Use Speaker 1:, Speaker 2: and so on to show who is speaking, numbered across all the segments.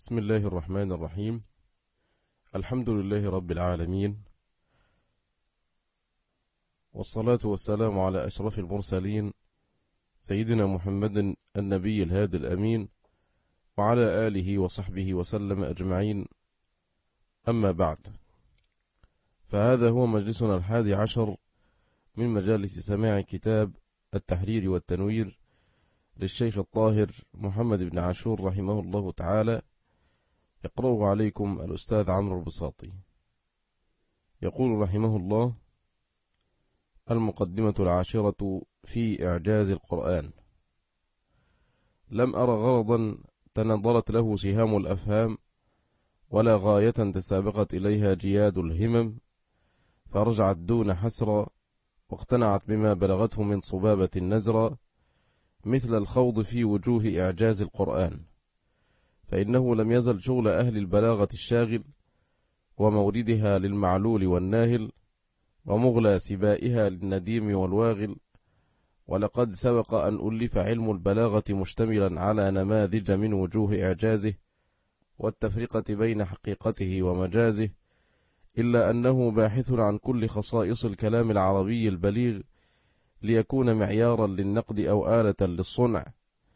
Speaker 1: بسم الله الرحمن الرحيم. الحمد لله رب العالمين، والصلاة والسلام على أشرف المرسلين سيدنا محمد النبي الهادي الأمين، وعلى آله وصحبه وسلم أجمعين. أما بعد، فهذا هو مجلسنا 11 من مجالس سماع كتاب التحرير والتنوير للشيخ الطاهر محمد بن عاشور رحمه الله تعالى، يقرأه عليكم الأستاذ عمرو البساطي. يقول رحمه الله: المقدمة 10 في إعجاز القرآن. لم أر غرضا تنظرت له سهام الأفهام، ولا غاية تسابقت إليها جياد الهمم، فرجعت دون حسرة واقتنعت بما بلغته من صبابة النزرة، مثل الخوض في وجوه إعجاز القرآن، فإنه لم يزل شغل أهل البلاغة الشاغل، وموردها للمعلول والناهل، ومغلى سبائها للنديم والواغل. ولقد سبق أن ألف علم البلاغة مشتملا على نماذج من وجوه إعجازه والتفرقة بين حقيقته ومجازه، إلا أنه باحث عن كل خصائص الكلام العربي البليغ ليكون معيارا للنقد أو آلة للصنع،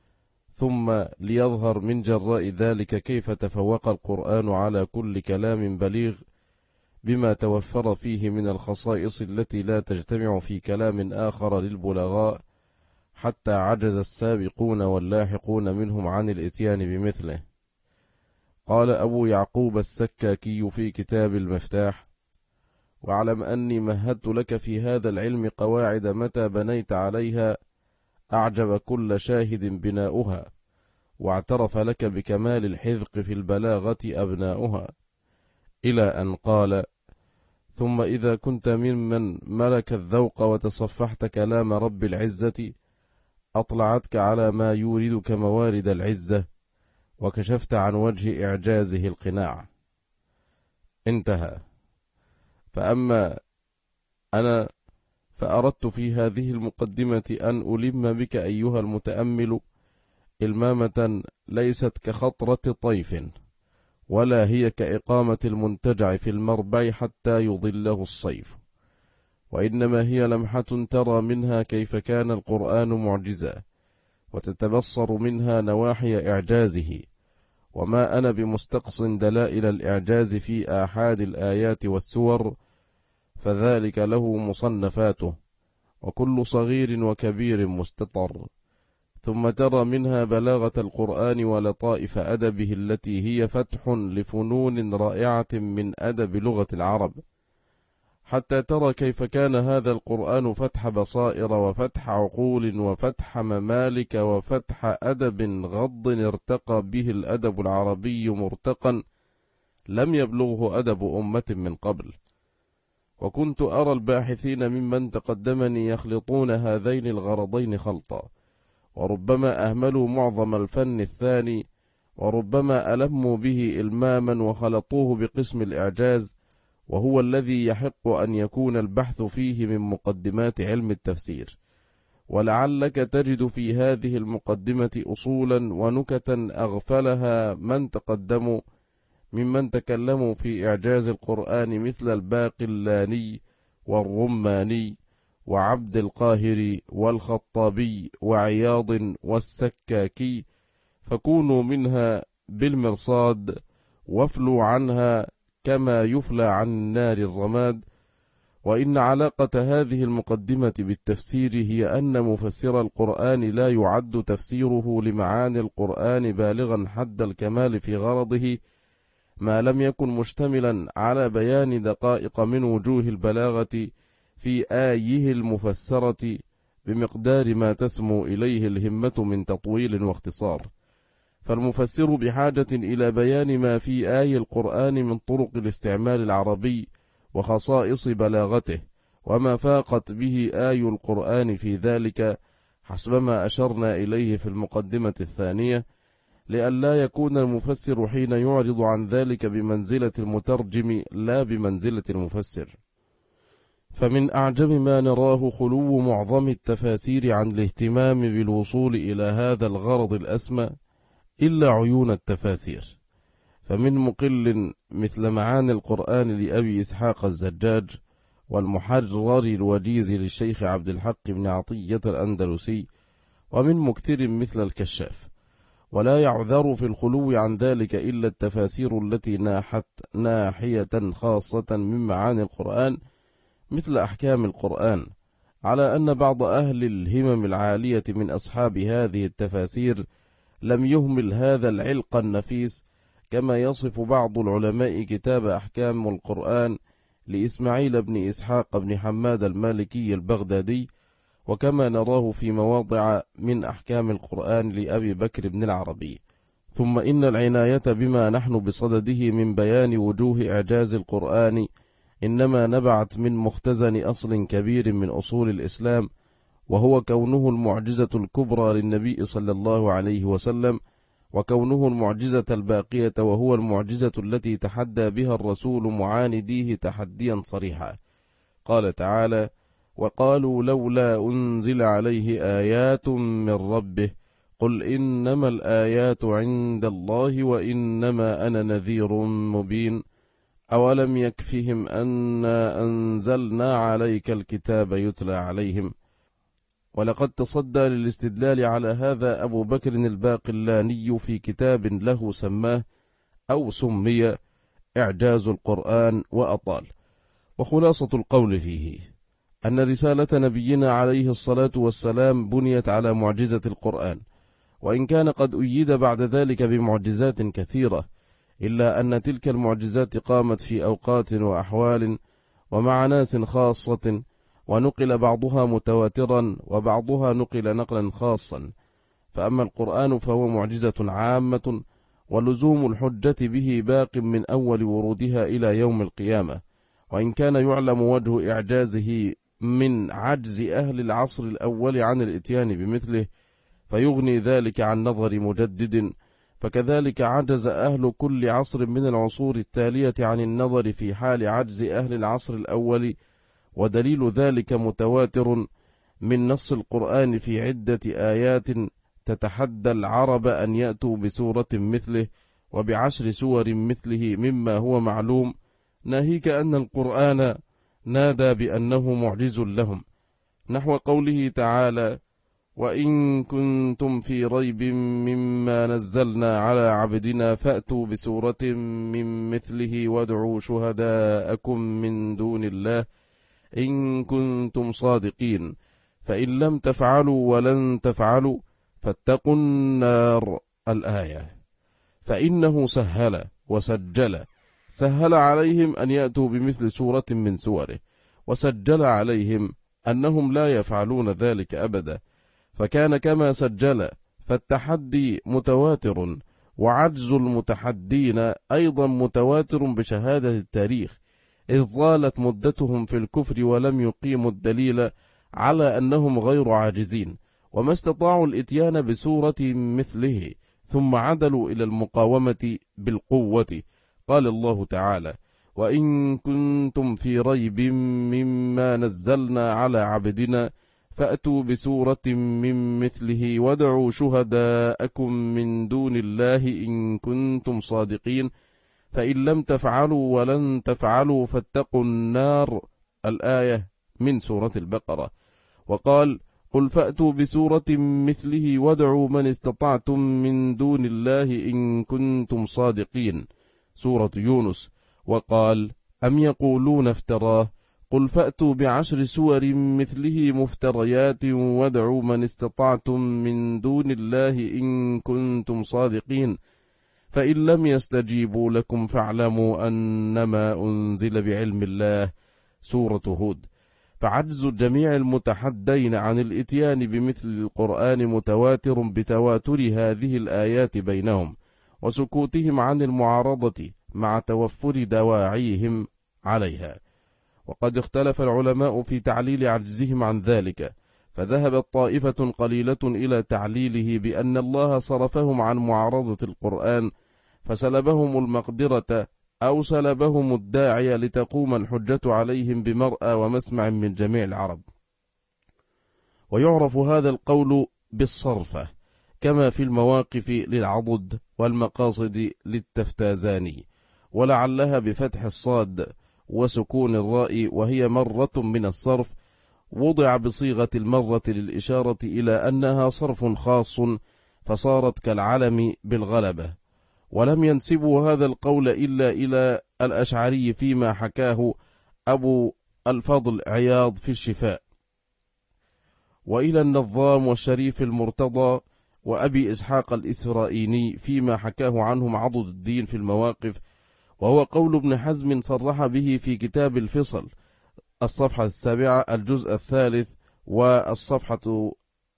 Speaker 1: ثم ليظهر من جراء ذلك كيف تفوق القرآن على كل كلام بليغ بما توفر فيه من الخصائص التي لا تجتمع في كلام آخر للبلغاء، حتى عجز السابقون واللاحقون منهم عن الإتيان بمثله. قال أبو يعقوب السكاكي في كتاب المفتاح: واعلم أني مهدت لك في هذا العلم قواعد متى بنيت عليها أعجب كل شاهد بناؤها، واعترف لك بكمال الحذق في البلاغة أبناؤها، إلى أن قال: ثم إذا كنت ممن ملك الذوق وتصفحت كلام رب العزة، أطلعتك على ما يوردك موارد العزة، وكشفت عن وجه إعجازه القناع. انتهى. فأما أنا فأردت في هذه المقدمة أن ألم بك أيها المتأمل إلمامة ليست كخطرة طيف، ولا هي كإقامة المنتجع في المربع حتى يضله الصيف، وإنما هي لمحة ترى منها كيف كان القرآن معجزا، وتتبصر منها نواحي إعجازه. وما أنا بمستقص دلائل الإعجاز في آحاد الآيات والسور، فذلك له مصنفاته، وكل صغير وكبير مستطر. ثم ترى منها بلاغة القرآن ولطائف أدبه التي هي فتح لفنون رائعة من أدب لغة العرب، حتى ترى كيف كان هذا القرآن فتح بصائر وفتح عقول وفتح ممالك وفتح أدب غض ارتقى به الأدب العربي مرتقا لم يبلغه أدب أمة من قبل. وكنت أرى الباحثين ممن تقدمني يخلطون هذين الغرضين خلطا، وربما أهملوا معظم الفن الثاني، وربما ألموا به إلماما وخلطوه بقسم الإعجاز، وهو الذي يحق أن يكون البحث فيه من مقدمات علم التفسير. ولعلك تجد في هذه المقدمة أصولا ونكتا أغفلها من تقدموا ممن تكلموا في إعجاز القرآن، مثل الباقلاني والرماني وعبد القاهر والخطابي وعياض والسكاكي، فكونوا منها بالمرصاد، وافلوا عنها كما يفلى عن النار الرماد. وإن علاقة هذه المقدمة بالتفسير هي أن مفسر القرآن لا يعد تفسيره لمعاني القرآن بالغا حد الكمال في غرضه، ما لم يكن مشتملا على بيان دقائق من وجوه البلاغة في آيه المفسرة بمقدار ما تسمو إليه الهمة من تطويل واختصار. فالمفسر بحاجة إلى بيان ما في آي القرآن من طرق الاستعمال العربي وخصائص بلاغته، وما فاقت به آي القرآن في ذلك، حسب ما أشرنا إليه في المقدمة الثانية، لئلا يكون المفسر حين يعرض عن ذلك بمنزلة المترجم لا بمنزلة المفسر. فمن أعجب ما نراه خلو معظم التفاسير عن الاهتمام بالوصول إلى هذا الغرض الأسمى، إلا عيون التفاسير، فمن مقل مثل معاني القرآن لأبي إسحاق الزجاج، والمحرر الوجيز للشيخ عبد الحق بن عطية الأندلسي، ومن مكثر مثل الكشاف. ولا يعذر في الخلو عن ذلك إلا التفاسير التي ناحت ناحية خاصة من معاني القرآن مثل أحكام القرآن، على أن بعض أهل الهمم العالية من أصحاب هذه التفاسير لم يهمل هذا العلق النفيس، كما يصف بعض العلماء كتاب أحكام القرآن لإسماعيل بن إسحاق بن حماد المالكي البغدادي، وكما نراه في مواضع من أحكام القرآن لأبي بكر بن العربي. ثم إن العناية بما نحن بصدده من بيان وجوه إعجاز القرآن إنما نبعت من مختزن أصل كبير من أصول الإسلام، وهو كونه المعجزة الكبرى للنبي صلى الله عليه وسلم، وكونه المعجزة الباقية، وهو المعجزة التي تحدى بها الرسول معانديه تحديا صريحا. قال تعالى: وقالوا لولا أنزل عليه آيات من ربه قل إنما الآيات عند الله وإنما أنا نذير مبين أولم يكفهم أنا أنزلنا عليك الكتاب يتلى عليهم. ولقد تصدى للاستدلال على هذا أبو بكر الباقلاني في كتاب له سماه أو سمي إعجاز القرآن وأطال. وخلاصة القول فيه أن رسالة نبينا عليه الصلاة والسلام بنيت على معجزة القرآن، وإن كان قد أيد بعد ذلك بمعجزات كثيرة، إلا أن تلك المعجزات قامت في أوقات وأحوال ومع ناس خاصة، ونقل بعضها متواترا وبعضها نقل نقلا خاصا. فأما القرآن فهو معجزة عامة، ولزوم الحجة به باق من أول ورودها إلى يوم القيامة، وإن كان يعلم وجه إعجازه من عجز أهل العصر الأول عن الإتيان بمثله، فيغني ذلك عن نظر مجدد، فكذلك عجز أهل كل عصر من العصور التالية عن النظر في حال عجز أهل العصر الأول. ودليل ذلك متواتر من نص القرآن في عدة آيات تتحدى العرب أن يأتوا بسورة مثله وب10 سور مثله مما هو معلوم، ناهيك أن القرآن نادى بأنه معجز لهم، نحو قوله تعالى: وإن كنتم في ريب مما نزلنا على عبدنا فأتوا بسورة من مثله وادعوا شهداءكم من دون الله إن كنتم صادقين فإن لم تفعلوا ولن تفعلوا فاتقوا النار. الآية. فإنه سهل وسجل، سهل عليهم أن يأتوا بمثل سورة من سوره، وسجل عليهم أنهم لا يفعلون ذلك أبدا، فكان كما سجل. فالتحدي متواتر، وعجز المتحدين أيضا متواتر بشهادة التاريخ، إذ ظالت مدتهم في الكفر ولم يقيموا الدليل على أنهم غير عاجزين، وما استطاعوا الإتيان بسورة مثله، ثم عدلوا إلى المقاومة بالقوة. قال الله تعالى: وإن كنتم في ريب مما نزلنا على عبدنا فأتوا بسورة من مثله وادعوا شهداءكم من دون الله إن كنتم صادقين فإن لم تفعلوا ولن تفعلوا فاتقوا النار. الآية من سورة البقرة. وقال: قل فأتوا بسورة مثله وادعوا من استطعتم من دون الله إن كنتم صادقين. سورة يونس. وقال: أم يقولون افتراه قل فأتوا ب10 سور مثله مفتريات وادعوا من استطعتم من دون الله إن كنتم صادقين فإن لم يستجيبوا لكم فاعلموا أنما أنزل بعلم الله. سورة هود. فعجز جميع المتحدين عن الإتيان بمثل القرآن متواتر بتواتر هذه الآيات بينهم، وسكوتهم عن المعارضة مع توفر دواعيهم عليها. وقد اختلف العلماء في تعليل عجزهم عن ذلك، فذهبت طائفة قليلة إلى تعليله بأن الله صرفهم عن معارضة القرآن فسلبهم المقدرة أو سلبهم الداعي لتقوم الحجة عليهم بمرأى ومسمع من جميع العرب. ويعرف هذا القول بالصرفة، كما في المواقف للعضد والمقاصد للتفتازاني، ولعلها بفتح الصاد وسكون الراء، وهي مرة من الصرف، وضع بصيغة المرة للإشارة إلى أنها صرف خاص، فصارت كالعلم بالغلبة. ولم ينسبوا هذا القول إلا إلى الأشعري فيما حكاه أبو الفضل عياض في الشفاء، وإلى النظام والشريف المرتضى وأبي إسحاق الإسرائيلي فيما حكاه عنهم عضد الدين في المواقف، وهو قول ابن حزم صرح به في كتاب الفصل الصفحة 7 الجزء 3 والصفحة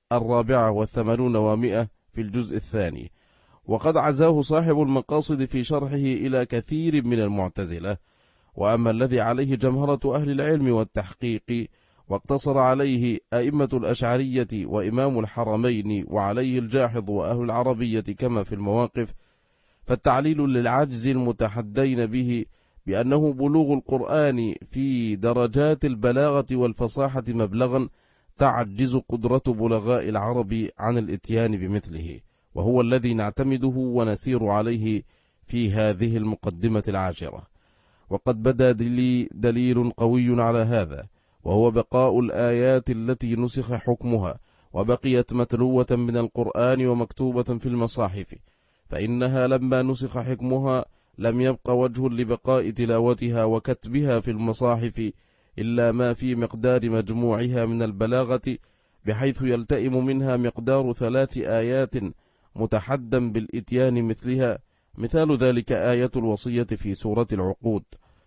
Speaker 1: 84 و100 في الجزء 2. وقد عزاه صاحب المقاصد في شرحه إلى كثير من المعتزلة. وأما الذي عليه جمهرة أهل العلم والتحقيق واقتصر عليه أئمة الأشعرية وإمام الحرمين وعليه الجاحظ وأهل العربية كما في المواقف، فالتعليل للعجز المتحدين به بأنه بلوغ القرآن في درجات البلاغة والفصاحة مبلغا تعجز قدرة بلغاء العرب عن الاتيان بمثله، وهو الذي نعتمده ونسير عليه في هذه المقدمة العاشرة. وقد بدا لي دليل قوي على هذا، وهو بقاء الآيات التي نسخ حكمها وبقيت متلوة من القرآن ومكتوبة في المصاحف، فإنها لما نسخ حكمها لم يبق وجه لبقاء تلاوتها وكتبها في المصاحف إلا ما في مقدار مجموعها من البلاغة، بحيث يلتئم منها مقدار 3 آيات متحدا بالإتيان مثلها. مثال ذلك آية الوصية في سورة العقود.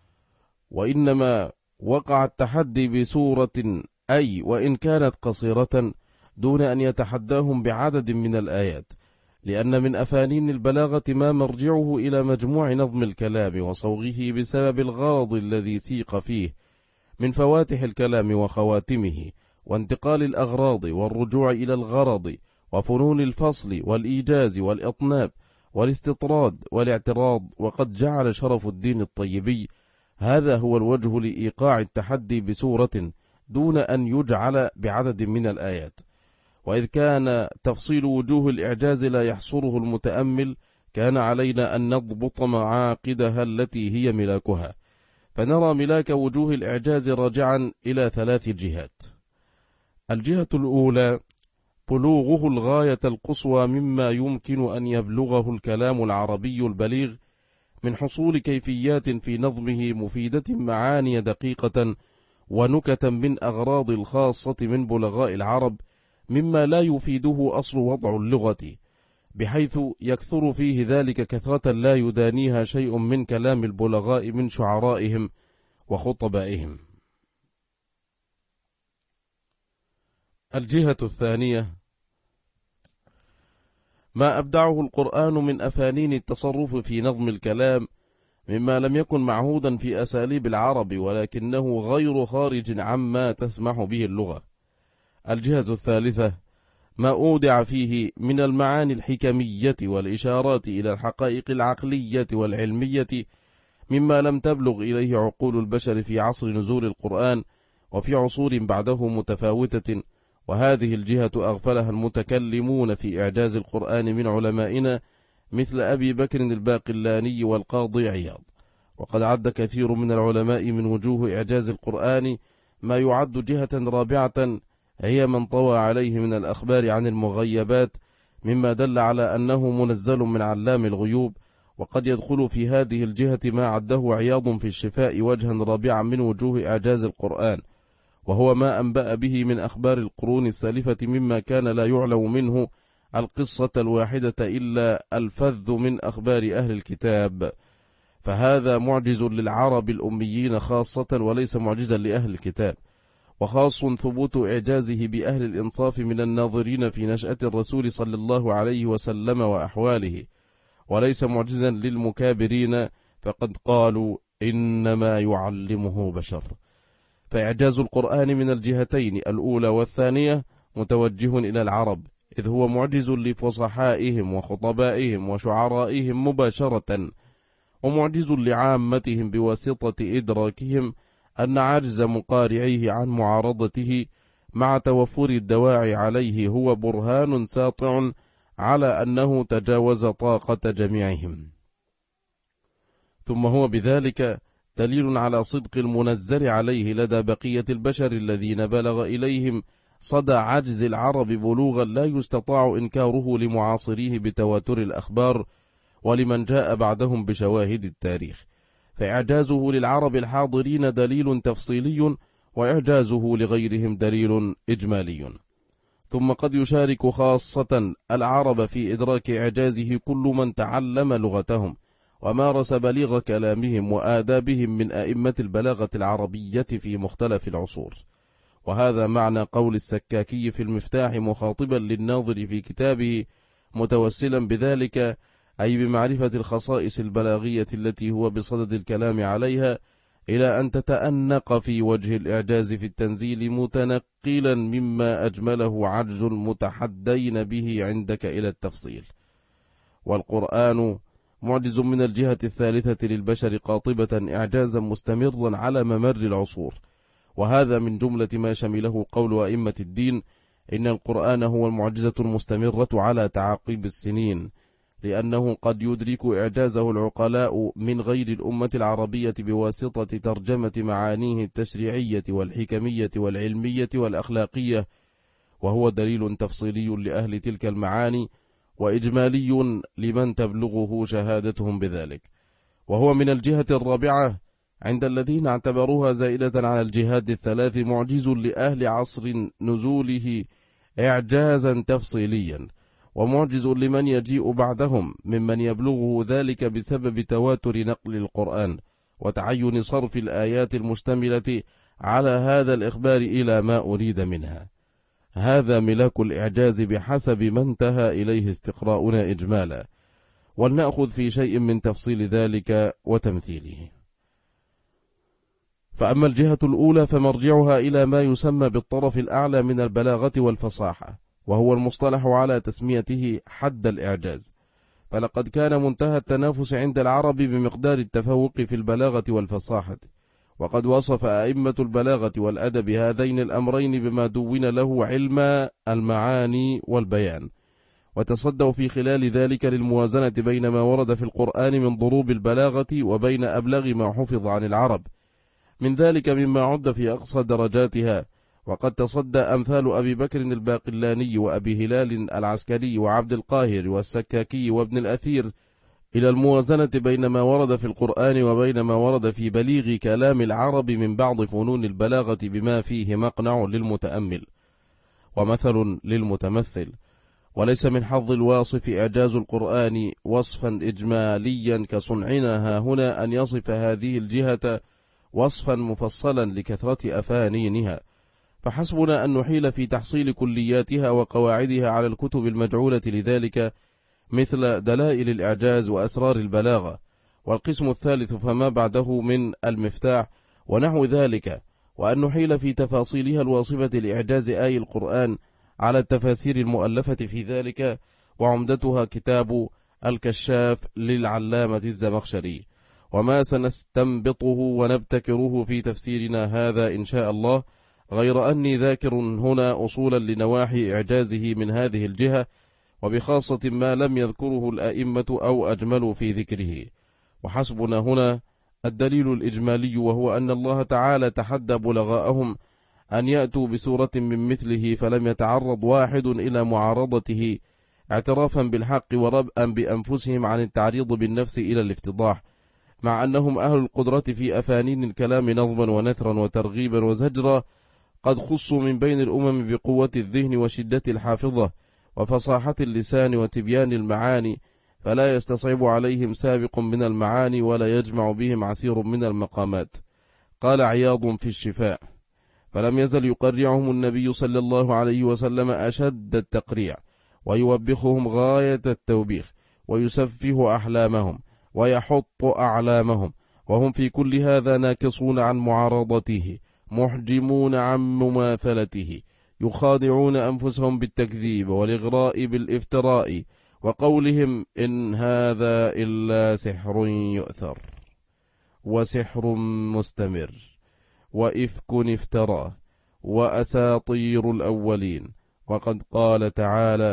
Speaker 1: وإنما وقع التحدي بسورة أي وإن كانت قصيرة دون أن يتحداهم بعدد من الآيات، لأن من أفانين البلاغة ما مرجعه إلى مجموع نظم الكلام وصوغه بسبب الغرض الذي سيق فيه من فواتح الكلام وخواتمه، وانتقال الأغراض والرجوع إلى الغرض، وفنون الفصل والإيجاز والإطناب والاستطراد والاعتراض. وقد جعل شرف الدين الطيبي هذا هو الوجه لإيقاع التحدي بسورة دون أن يجعل بعدد من الآيات. وإذ كان تفصيل وجوه الإعجاز لا يحصره المتأمل، كان علينا أن نضبط معاقدها التي هي ملاكها، فنرى ملاك وجوه الإعجاز راجعا إلى 3 جهات. الجهة الأولى بلوغه الغاية القصوى مما يمكن أن يبلغه الكلام العربي البليغ من حصول كيفيات في نظمه مفيدة معاني دقيقة ونكتا من أغراض الخاصة من بلغاء العرب، مما لا يفيده أصل وضع اللغة، بحيث يكثر فيه ذلك كثرة لا يدانيها شيء من كلام البلغاء من شعرائهم وخطبائهم. الجهة الثانية ما أبدعه القرآن من أفانين التصرف في نظم الكلام، مما لم يكن معهودا في أساليب العرب، ولكنه غير خارج عما تسمح به اللغة. الجهة الثالثة ما أودع فيه من المعاني الحكمية والإشارات إلى الحقائق العقلية والعلمية، مما لم تبلغ إليه عقول البشر في عصر نزول القرآن وفي عصور بعده متفاوتة. وهذه الجهة أغفلها المتكلمون في إعجاز القرآن من علمائنا مثل أبي بكر الباقلاني والقاضي عياض. وقد عد كثير من العلماء من وجوه إعجاز القرآن ما يعد جهة رابعة، هي من طوى عليه من الأخبار عن المغيبات، مما دل على أنه منزل من علام الغيوب. وقد يدخل في هذه الجهة ما عده عياض في الشفاء وجها رابعا من وجوه إعجاز القرآن، وهو ما أنبأ به من أخبار القرون السالفة، مما كان لا يعلم منه القصة الواحدة إلا الفذ من أخبار أهل الكتاب، فهذا معجز للعرب الأميين خاصة وليس معجزا لأهل الكتاب. وخاص ثبوت إعجازه بأهل الإنصاف من الناظرين في نشأة الرسول صلى الله عليه وسلم وأحواله، وليس معجزا للمكابرين، فقد قالوا إنما يعلمه بشر. فإعجاز القرآن من الجهتين الأولى والثانية متوجه إلى العرب، إذ هو معجز لفصحائهم وخطبائهم وشعرائهم مباشرة، ومعجز لعامتهم بواسطة إدراكهم أن عجز مقارعيه عن معارضته مع توفر الدواعي عليه هو برهان ساطع على أنه تجاوز طاقة جميعهم. ثم هو بذلك دليل على صدق المنزل عليه لدى بقية البشر الذين بلغ إليهم صدى عجز العرب بلوغا لا يستطاع إنكاره لمعاصريه بتواتر الأخبار ولمن جاء بعدهم بشواهد التاريخ، فإعجازه للعرب الحاضرين دليل تفصيلي، وإعجازه لغيرهم دليل إجمالي. ثم قد يشارك خاصة العرب في إدراك إعجازه كل من تعلم لغتهم ومارس بليغ كلامهم وآدابهم من أئمة البلاغة العربية في مختلف العصور. وهذا معنى قول السكاكي في المفتاح مخاطبا للناظر في كتابه متوسلا بذلك، أي بمعرفة الخصائص البلاغية التي هو بصدد الكلام عليها، إلى أن تتأنق في وجه الإعجاز في التنزيل متنقلا مما أجمله عجز المتحدين به عندك إلى التفصيل. والقرآن معجز من الجهة الثالثة للبشر قاطبة إعجازا مستمرا على ممر العصور، وهذا من جملة ما شمله قول أئمة الدين إن القرآن هو المعجزة المستمرة على تعاقب السنين، لأنه قد يدرك إعجازه العقلاء من غير الأمة العربية بواسطة ترجمة معانيه التشريعية والحكمية والعلمية والأخلاقية، وهو دليل تفصيلي لأهل تلك المعاني وإجمالي لمن تبلغه شهادتهم بذلك. وهو من الجهة الرابعة عند الذين اعتبروها زائدة على الجهات الثلاث معجز لأهل عصر نزوله إعجازا تفصيليا، ومعجز لمن يجيء بعدهم ممن يبلغه ذلك بسبب تواتر نقل القرآن وتعين صرف الآيات المشتملة على هذا الإخبار إلى ما أريد منها. هذا ملاك الإعجاز بحسب ما انتهى إليه استقراؤنا إجمالا، ولنأخذ في شيء من تفصيل ذلك وتمثيله. فأما الجهة الأولى فمرجعها إلى ما يسمى بالطرف الأعلى من البلاغة والفصاحة، وهو المصطلح على تسميته حد الإعجاز. فلقد كان منتهى التنافس عند العرب بمقدار التفوق في البلاغة والفصاحة، وقد وصف أئمة البلاغة والأدب هذين الأمرين بما دون له علم المعاني والبيان، وتصدوا في خلال ذلك للموازنة بين ما ورد في القرآن من ضروب البلاغة وبين أبلغ ما حفظ عن العرب من ذلك مما عد في أقصى درجاتها. وقد تصدى أمثال أبي بكر الباقلاني وأبي هلال العسكري وعبد القاهر والسكاكي وابن الأثير إلى الموازنة بين ما ورد في القرآن وبين ما ورد في بليغ كلام العرب من بعض فنون البلاغة بما فيه مقنع للمتأمل ومثل للمتمثل. وليس من حظ الواصف إعجاز القرآن وصفا إجماليا كصنعنا هنا أن يصف هذه الجهة وصفا مفصلا لكثرة أفانينها، فحسبنا أن نحيل في تحصيل كلياتها وقواعدها على الكتب المجعولة لذلك، مثل دلائل الإعجاز وأسرار البلاغة، والقسم الثالث فما بعده من المفتاح ونحو ذلك، وأن نحيل في تفاصيلها الواصفة لإعجاز آي القرآن على التفاسير المؤلفة في ذلك، وعمدتها كتاب الكشاف للعلامة الزمخشري، وما سنستنبطه ونبتكره في تفسيرنا هذا إن شاء الله، غير أني ذاكر هنا أصولا لنواحي إعجازه من هذه الجهة، وبخاصة ما لم يذكره الأئمة أو أجملوا في ذكره. وحسبنا هنا الدليل الإجمالي، وهو أن الله تعالى تحدى بلغاءهم أن يأتوا بسورة من مثله، فلم يتعرض واحد إلى معارضته اعترافا بالحق وربءا بأنفسهم عن التعريض بالنفس إلى الافتضاح، مع أنهم أهل القدرة في أفانين الكلام نظما ونثرا وترغيبا وزجرا، قد خصوا من بين الأمم بقوة الذهن وشدة الحافظة وفصاحة اللسان وتبيان المعاني، فلا يستصعب عليهم سابق من المعاني ولا يجمع بهم عسير من المقامات. قال عياض في الشفاء: فلم يزل يقرعهم النبي صلى الله عليه وسلم أشد التقريع، ويوبخهم غاية التوبيخ، ويسفه أحلامهم ويحط أعلامهم، وهم في كل هذا ناكصون عن معارضته، محجمون عن مماثلته، يخادعون أنفسهم بالتكذيب والإغراء بالافتراء، وقولهم إن هذا إلا سحر يؤثر وسحر مستمر وإفك افتراه وأساطير الأولين. وقد قال تعالى: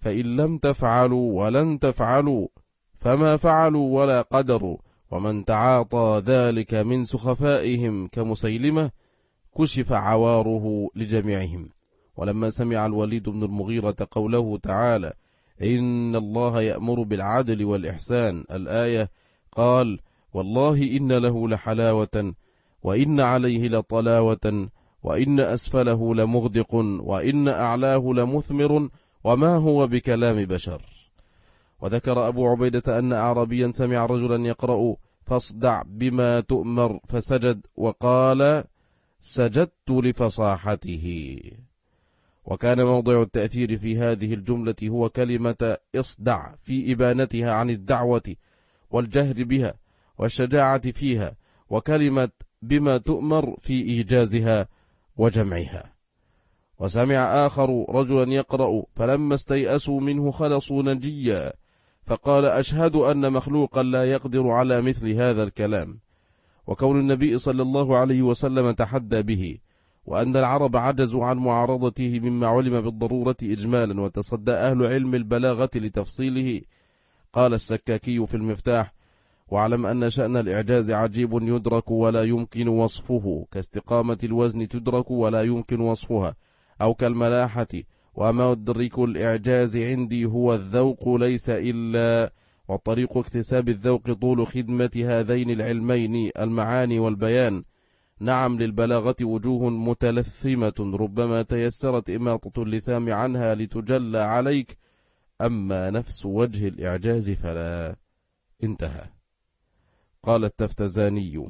Speaker 1: فإن لم تفعلوا ولن تفعلوا فما فعلوا ولا قدروا، ومن تعاطى ذلك من سخفائهم كمسيلمة كشف عواره لجميعهم. ولما سمع الوليد بن المغيرة قوله تعالى إن الله يأمر بالعدل والإحسان الآية قال والله إن له لحلاوة وإن عليه لطلاوة وإن أسفله لمغدق وإن أعلاه لمثمر وما هو بكلام بشر. وذكر أبو عبيدة أن أعرابيا سمع رجلا يقرأ فاصدع بما تؤمر فسجد وقال سجدت لفصاحته. وكان موضع التأثير في هذه الجملة هو كلمة اصدع في إبانتها عن الدعوة والجهر بها والشجاعة فيها، وكلمة بما تؤمر في إيجازها وجمعها. وسمع آخر رجلا يقرأ فلما استيأسوا منه خلصوا نجيا، فقال أشهد أن مخلوقا لا يقدر على مثل هذا الكلام. وكون النبي صلى الله عليه وسلم تحدى به، وأن العرب عجزوا عن معارضته مما علم بالضرورة إجمالا، وتصدى أهل علم البلاغة لتفصيله. قال السكاكي في المفتاح واعلم أن شأن الإعجاز عجيب يدرك ولا يمكن وصفه، كاستقامة الوزن تدرك ولا يمكن وصفها، أو كالملاحة. وما أدرك الإعجاز عندي هو الذوق ليس إلا، وطريق اكتساب الذوق طول خدمة هذين العلمين المعاني والبيان. نعم للبلاغة وجوه متلثمة ربما تيسرت إماطة اللثام عنها لتجلى عليك، أما نفس وجه الإعجاز فلا. انتهى. قال التفتزاني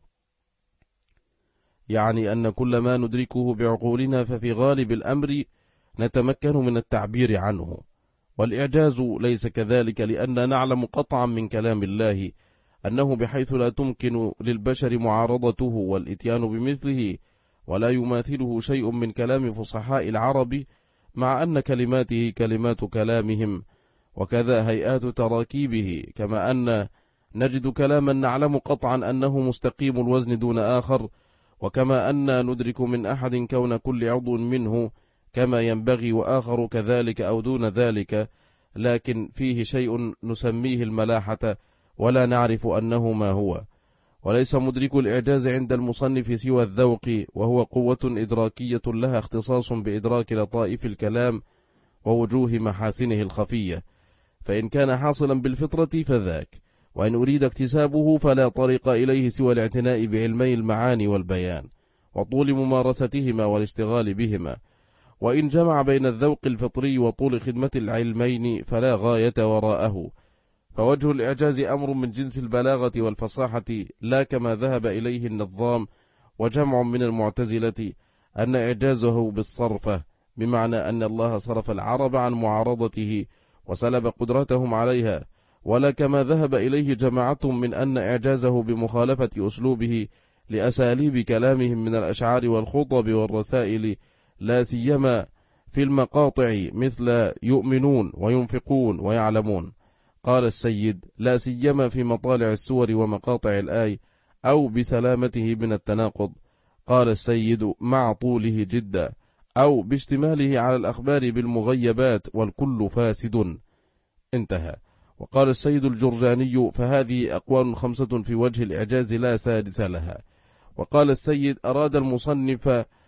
Speaker 1: يعني أن كل ما ندركه بعقولنا ففي غالب الأمر نتمكن من التعبير عنه، والإعجاز ليس كذلك، لأن نعلم قطعا من كلام الله أنه بحيث لا تمكن للبشر معارضته والإتيان بمثله، ولا يماثله شيء من كلام فصحاء العرب، مع أن كلماته كلمات كلامهم، وكذا هيئات تراكيبه، كما أن نجد كلاما نعلم قطعا أنه مستقيم الوزن دون آخر، وكما أن ندرك من أحد كون كل عضو منه كما ينبغي وآخر كذلك أو دون ذلك، لكن فيه شيء نسميه الملاحة ولا نعرف أنه ما هو. وليس مدرك الإعجاز عند المصنف سوى الذوق، وهو قوة إدراكية لها اختصاص بإدراك لطائف الكلام ووجوه محاسنه الخفية، فإن كان حاصلا بالفطرة فذاك، وإن أريد اكتسابه فلا طريق إليه سوى الاعتناء بعلمي المعاني والبيان وطول ممارستهما والاشتغال بهما. وإن جمع بين الذوق الفطري وطول خدمة العلمين فلا غاية وراءه. فوجه الإعجاز أمر من جنس البلاغة والفصاحة، لا كما ذهب إليه النظام وجمع من المعتزلة أن إعجازه بالصرفة، بمعنى أن الله صرف العرب عن معارضته وسلب قدرتهم عليها، ولا كما ذهب إليه جماعة من أن إعجازه بمخالفة أسلوبه لأساليب كلامهم من الأشعار والخطب والرسائل، لا سيما في المقاطع مثل يؤمنون وينفقون ويعلمون. قال السيد لا سيما في مطالع السور ومقاطع الآي، أو بسلامته من التناقض. قال السيد مع طوله جدا، أو باشتماله على الأخبار بالمغيبات والكل فاسد. انتهى. وقال السيد الجرجاني فهذه أقوال 5 في وجه الإعجاز لا سادس لها. وقال السيد أراد المصنف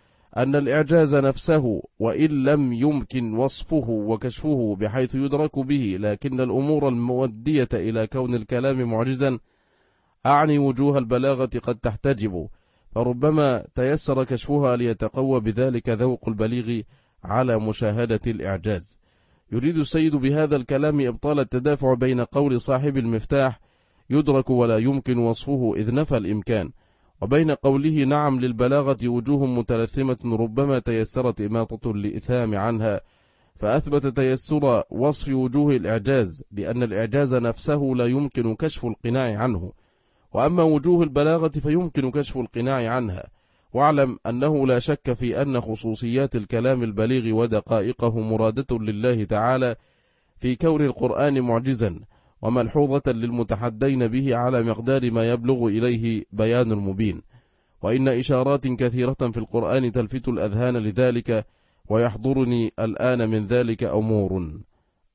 Speaker 1: أن الإعجاز نفسه وإن لم يمكن وصفه وكشفه بحيث يدرك به، لكن الأمور المؤدية إلى كون الكلام معجزا أعني وجوه البلاغة قد تحتجب، فربما تيسر كشفها ليتقوى بذلك ذوق البليغ على مشاهدة الإعجاز. يريد السيد بهذا الكلام إبطال التدافع بين قول صاحب المفتاح يدرك ولا يمكن وصفه إذ نفى الإمكان، وبين قوله نعم للبلاغة وجوه متلثمة ربما تيسرت إماطة الإثام عنها، فأثبت تيسر وصف وجوه الإعجاز بأن الإعجاز نفسه لا يمكن كشف القناع عنه، وأما وجوه البلاغة فيمكن كشف القناع عنها. واعلم أنه لا شك في أن خصوصيات الكلام البليغ ودقائقه مرادة لله تعالى في كون القرآن معجزا، وملحوظة للمتحدين به على مقدار ما يبلغ إليه بيان المبين. وإن إشارات كثيرة في القرآن تلفت الأذهان لذلك، ويحضرني الآن من ذلك أمور.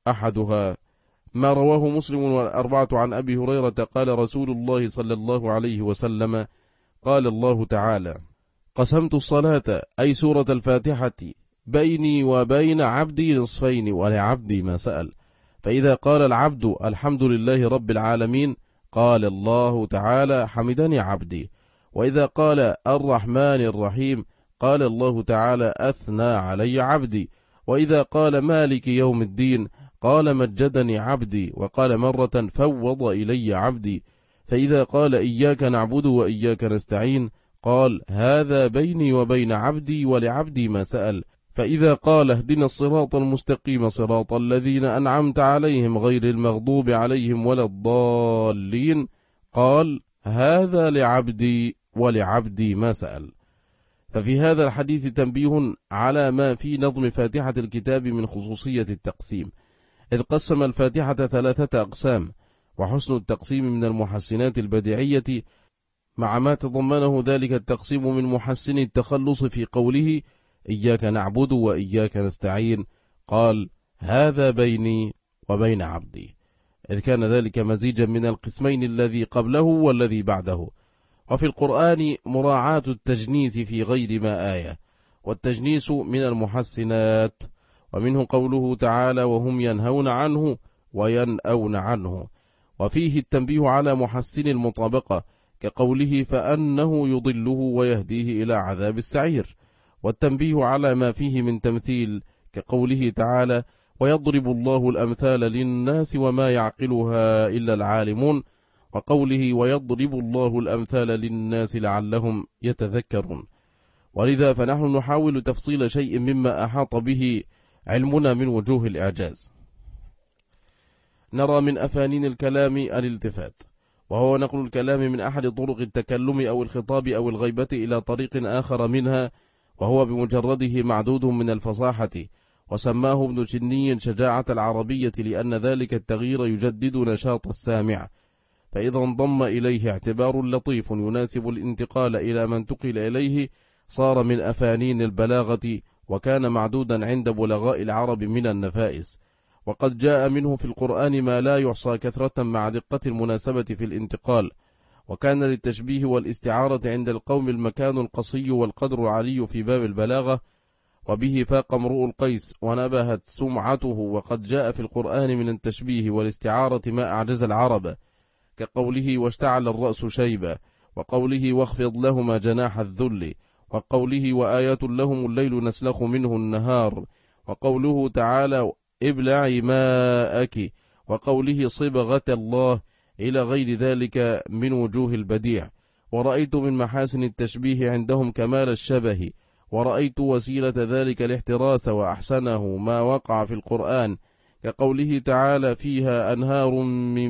Speaker 1: أحدها ما رواه مسلم والأربعة عن أبي هريرة قال رسول الله صلى الله عليه وسلم قال الله تعالى: قسمت الصلاة أي سورة الفاتحة بيني وبين عبدي نصفين ولعبدي ما سأل، فإذا قال العبد الحمد لله رب العالمين قال الله تعالى: حمدني عبدي، وإذا قال الرحمن الرحيم قال الله تعالى: أثنى علي عبدي، وإذا قال مالك يوم الدين قال مجدني عبدي، وقال مرة فوض إلي عبدي، فإذا قال إياك نعبد وإياك نستعين قال هذا بيني وبين عبدي ولعبدي ما سأل، فإذا قال اهدنا الصراط المستقيم صراط الذين أنعمت عليهم غير المغضوب عليهم ولا الضالين قال هذا لعبدي ولعبدي ما سأل. ففي هذا الحديث تنبيه على ما في نظم فاتحة الكتاب من خصوصية التقسيم، إذ قسم الفاتحة 3 أقسام، وحسن التقسيم من المحسنات البديعية، مع ما تضمنه ذلك التقسيم من محسن التخلص في قوله إياك نعبد وإياك نستعين قال هذا بيني وبين عبدي، إذ كان ذلك مزيجا من القسمين الذي قبله والذي بعده. وفي القرآن مراعاة التجنيس في غير ما آية، والتجنيس من المحسنات، ومنه قوله تعالى وهم ينهون عنه وينأون عنه، وفيه التنبيه على محسن المطابقة كقوله فأنه يضله ويهديه إلى عذاب السعير، والتنبيه على ما فيه من تمثيل كقوله تعالى ويضرب الله الأمثال للناس وما يعقلها إلا العالمون، وقوله ويضرب الله الأمثال للناس لعلهم يتذكرون. ولذا فنحن نحاول تفصيل شيء مما أحاط به علمنا من وجوه الإعجاز. نرى من أفانين الكلام الالتفات، وهو نقل الكلام من أحد طرق التكلم أو الخطاب أو الغيبة إلى طريق آخر منها، وهو بمجرده معدود من الفصاحة، وسماه ابن جني شجاعة العربية لأن ذلك التغيير يجدد نشاط السامع، فإذا انضم إليه اعتبار لطيف يناسب الانتقال إلى من انتقل إليه صار من أفانين البلاغة، وكان معدودا عند بلغاء العرب من النفائس، وقد جاء منه في القرآن ما لا يحصى كثرة مع دقة المناسبة في الانتقال، وكان للتشبيه والاستعارة عند القوم المكان القصي والقدر العلي في باب البلاغة، وبه فاق امرؤ القيس ونبهت سمعته، وقد جاء في القرآن من التشبيه والاستعارة ما أعجز العرب، كقوله واشتعل الرأس شيبا، وقوله واخفض لهما جناح الذل، وقوله وآيات لهم الليل نسلخ منه النهار، وقوله تعالى ابلعي ماءك، وقوله صبغة الله، إلى غير ذلك من وجوه البديع. ورأيت من محاسن التشبيه عندهم كمال الشبه، ورأيت وسيلة ذلك الاحتراس وأحسنه ما وقع في القرآن، كقوله تعالى فيها أنهار من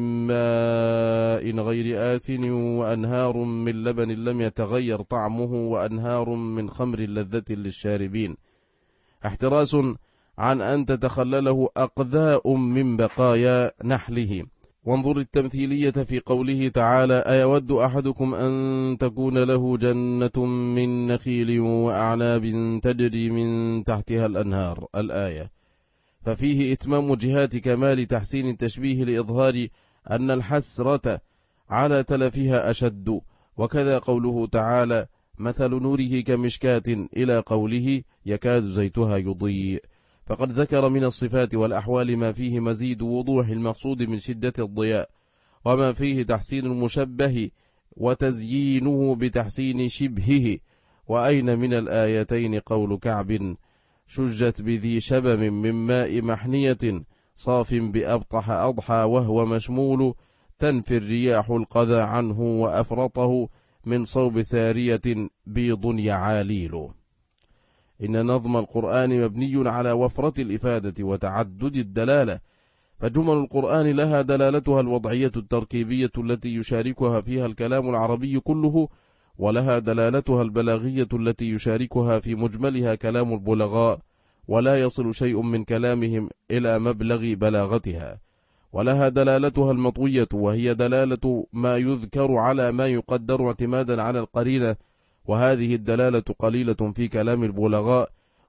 Speaker 1: ماء غير آسن وأنهار من لبن لم يتغير طعمه وأنهار من خمر لذة للشاربين، احتراس عن أن تتخلله أقذاء من بقايا نحله. وانظر التمثيلية في قوله تعالى أيود أحدكم أن تكون له جنة من نخيل وأعناب تجري من تحتها الأنهار الآية، ففيه إتمام جهات كمال تحسين التشبيه لإظهار أن الحسرة على تلفها أشد. وكذا قوله تعالى مثل نوره كمشكاة إلى قوله يكاد زيتها يضيء، فقد ذكر من الصفات والأحوال ما فيه مزيد وضوح المقصود من شدة الضياء، وما فيه تحسين المشبه وتزيينه بتحسين شبهه. وأين من الآيتين قول كعب شجت بذي شبم من ماء محنية صاف بأبطح أضحى وهو مشمول تنفي الرياح القذى عنه وأفرطه من صوب سارية بيض يعاليل. إن نظم القرآن مبني على وفرة الإفادة وتعدد الدلالة، فجمل القرآن لها دلالتها الوضعية التركيبية التي يشاركها فيها الكلام العربي كله، ولها دلالتها البلاغية التي يشاركها في مجملها كلام البلغاء، ولا يصل شيء من كلامهم إلى مبلغ بلاغتها، ولها دلالتها المطوية وهي دلالة ما يذكر على ما يقدر اعتمادا على القرينة، وهذه الدلالة قليلة في كلام البلغاء،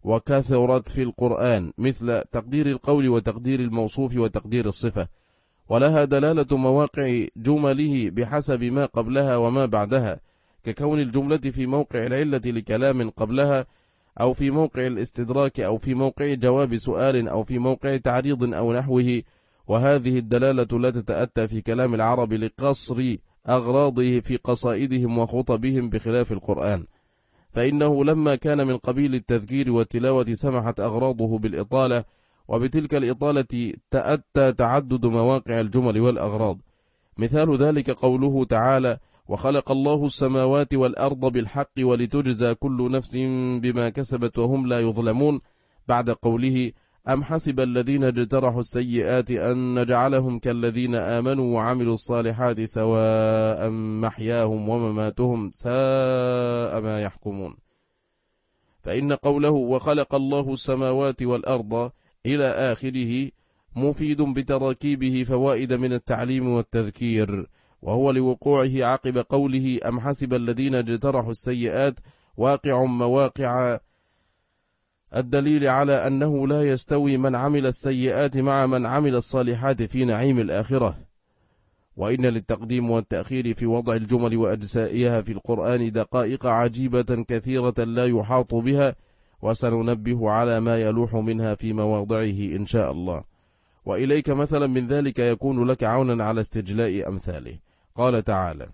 Speaker 1: وكثرت في القرآن، مثل تقدير القول وتقدير الموصوف وتقدير الصفة، ولها دلالة مواقع جمله بحسب ما قبلها وما بعدها، ككون الجملة في موقع العلة لكلام قبلها، أو في موقع الاستدراك، أو في موقع جواب سؤال، أو في موقع تعريض أو نحوه. وهذه الدلالة لا تتأتى في كلام العرب لقصر أغراضه في قصائدهم وخطبهم بخلاف القرآن، فإنه لما كان من قبيل التذكير والتلاوة سمحت أغراضه بالإطالة، وبتلك الإطالة تأتى تعدد مواقع الجمل والأغراض. مثال ذلك قوله تعالى: وخلق الله السماوات والأرض بالحق ولتجزى كل نفس بما كسبت وهم لا يظلمون، بعد قوله: أم حسب الذين اجترحوا السيئات أن نجعلهم كالذين آمنوا وعملوا الصالحات سواء محياهم ومماتهم ساء ما يحكمون. فإن قوله وخلق الله السماوات والأرض إلى آخره مفيد بتراكيبه فوائد من التعليم والتذكير، وهو لوقوعه عقب قوله أم حسب الذين اجترحوا السيئات واقع مواقع الدليل على أنه لا يستوي من عمل السيئات مع من عمل الصالحات في نعيم الآخرة. وإن للتقديم والتأخير في وضع الجمل وأجزائها في القرآن دقائق عجيبة كثيرة لا يحاط بها، وسننبه على ما يلوح منها في مواضعه إن شاء الله. وإليك مثلا من ذلك يكون لك عونا على استجلاء أمثاله. قال تعالى: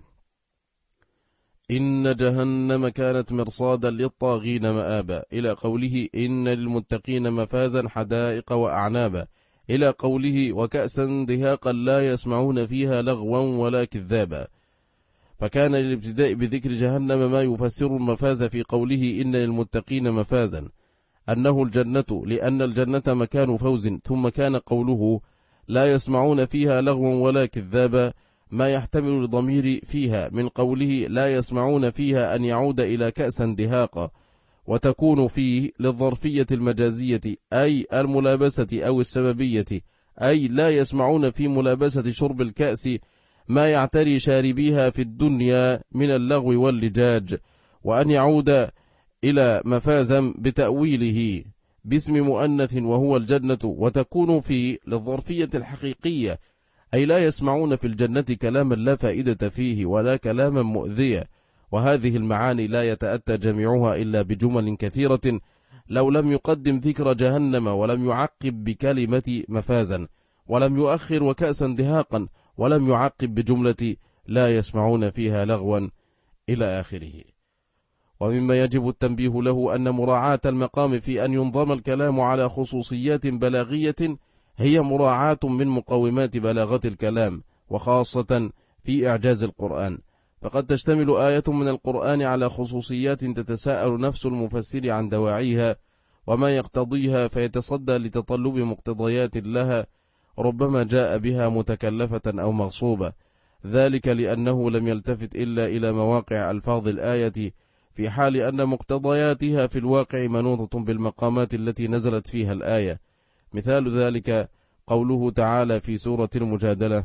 Speaker 1: إن جهنم كانت مرصادا للطاغين مآبا، إلى قوله إن للمتقين مفازا حدائق وأعنابا، إلى قوله وكأسا دهاقا لا يسمعون فيها لغوا ولا كذابا. فكان للابتداء بذكر جهنم ما يفسر المفاز في قوله إن للمتقين مفازا أنه الجنة، لأن الجنة مكان فوز، ثم كان قوله لا يسمعون فيها لغوا ولا كذابا ما يحتمل الضمير فيها من قوله لا يسمعون فيها أن يعود إلى كأسا دهاقا، وتكون فيه للظرفية المجازية أي الملابسة أو السببية، أي لا يسمعون في ملابسة شرب الكأس ما يعتري شاربيها في الدنيا من اللغو واللجاج، وأن يعود إلى مفازا بتأويله باسم مؤنث وهو الجنة، وتكون فيه للظرفية الحقيقية أي لا يسمعون في الجنة كلاما لا فائدة فيه ولا كلاما مؤذيا. وهذه المعاني لا يتأتى جميعها إلا بجمل كثيرة، لو لم يقدم ذكر جهنم ولم يعقب بكلمة مفازا، ولم يؤخر وكأسا دهاقا، ولم يعقب بجملة لا يسمعون فيها لغوا إلى آخره. ومما يجب التنبيه له أن مراعاة المقام في أن ينظم الكلام على خصوصيات بلاغية هي مراعاة من مقومات بلاغة الكلام، وخاصة في إعجاز القرآن، فقد تشتمل آية من القرآن على خصوصيات تتساءل نفس المفسر عن دواعيها وما يقتضيها، فيتصدى لتطلب مقتضيات لها، ربما جاء بها متكلفة أو مغصوبة، ذلك لأنه لم يلتفت إلا إلى مواقع ألفاظ الآية، في حال أن مقتضياتها في الواقع منوطة بالمقامات التي نزلت فيها الآية. مثال ذلك قوله تعالى في سورة المجادلة: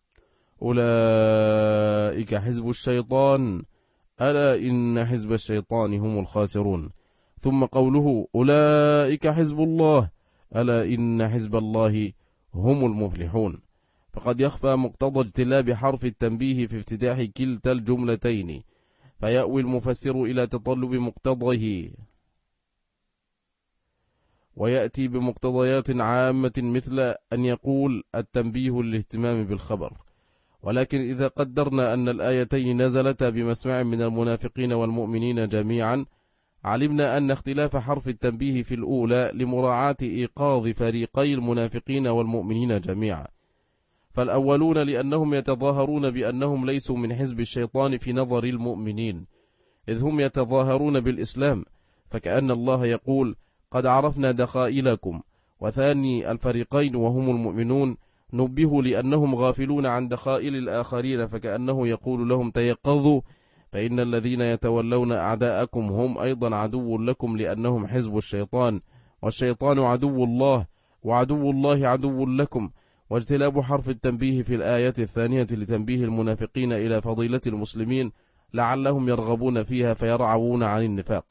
Speaker 1: أولئك حزب الشيطان ألا إن حزب الشيطان هم الخاسرون، ثم قوله أولئك حزب الله ألا إن حزب الله هم المفلحون. فقد يخفى مقتضى اجتلاب حرف التنبيه في افتتاح كلتا الجملتين، فيأوي المفسر إلى تطلب مقتضيه ويأتي بمقتضيات عامة، مثل أن يقول التنبيه للاهتمام بالخبر. ولكن إذا قدرنا أن الآيتين نزلتا بمسمع من المنافقين والمؤمنين جميعا، علمنا أن اختلاف حرف التنبيه في الأولى لمراعاة إيقاظ فريقي المنافقين والمؤمنين جميعا، فالأولون لأنهم يتظاهرون بأنهم ليسوا من حزب الشيطان في نظر المؤمنين، إذ هم يتظاهرون بالإسلام، فكأن الله يقول قد عرفنا دخائلكم. وثاني الفريقين وهم المؤمنون نبهوا لأنهم غافلون عن دخائل الآخرين، فكأنه يقول لهم تيقظوا، فإن الذين يتولون أعداءكم هم أيضا عدو لكم، لأنهم حزب الشيطان، والشيطان عدو الله، وعدو الله عدو لكم. واجتلاب حرف التنبيه في الآية الثانية لتنبيه المنافقين إلى فضيلة المسلمين لعلهم يرغبون فيها فيرعبون عن النفاق،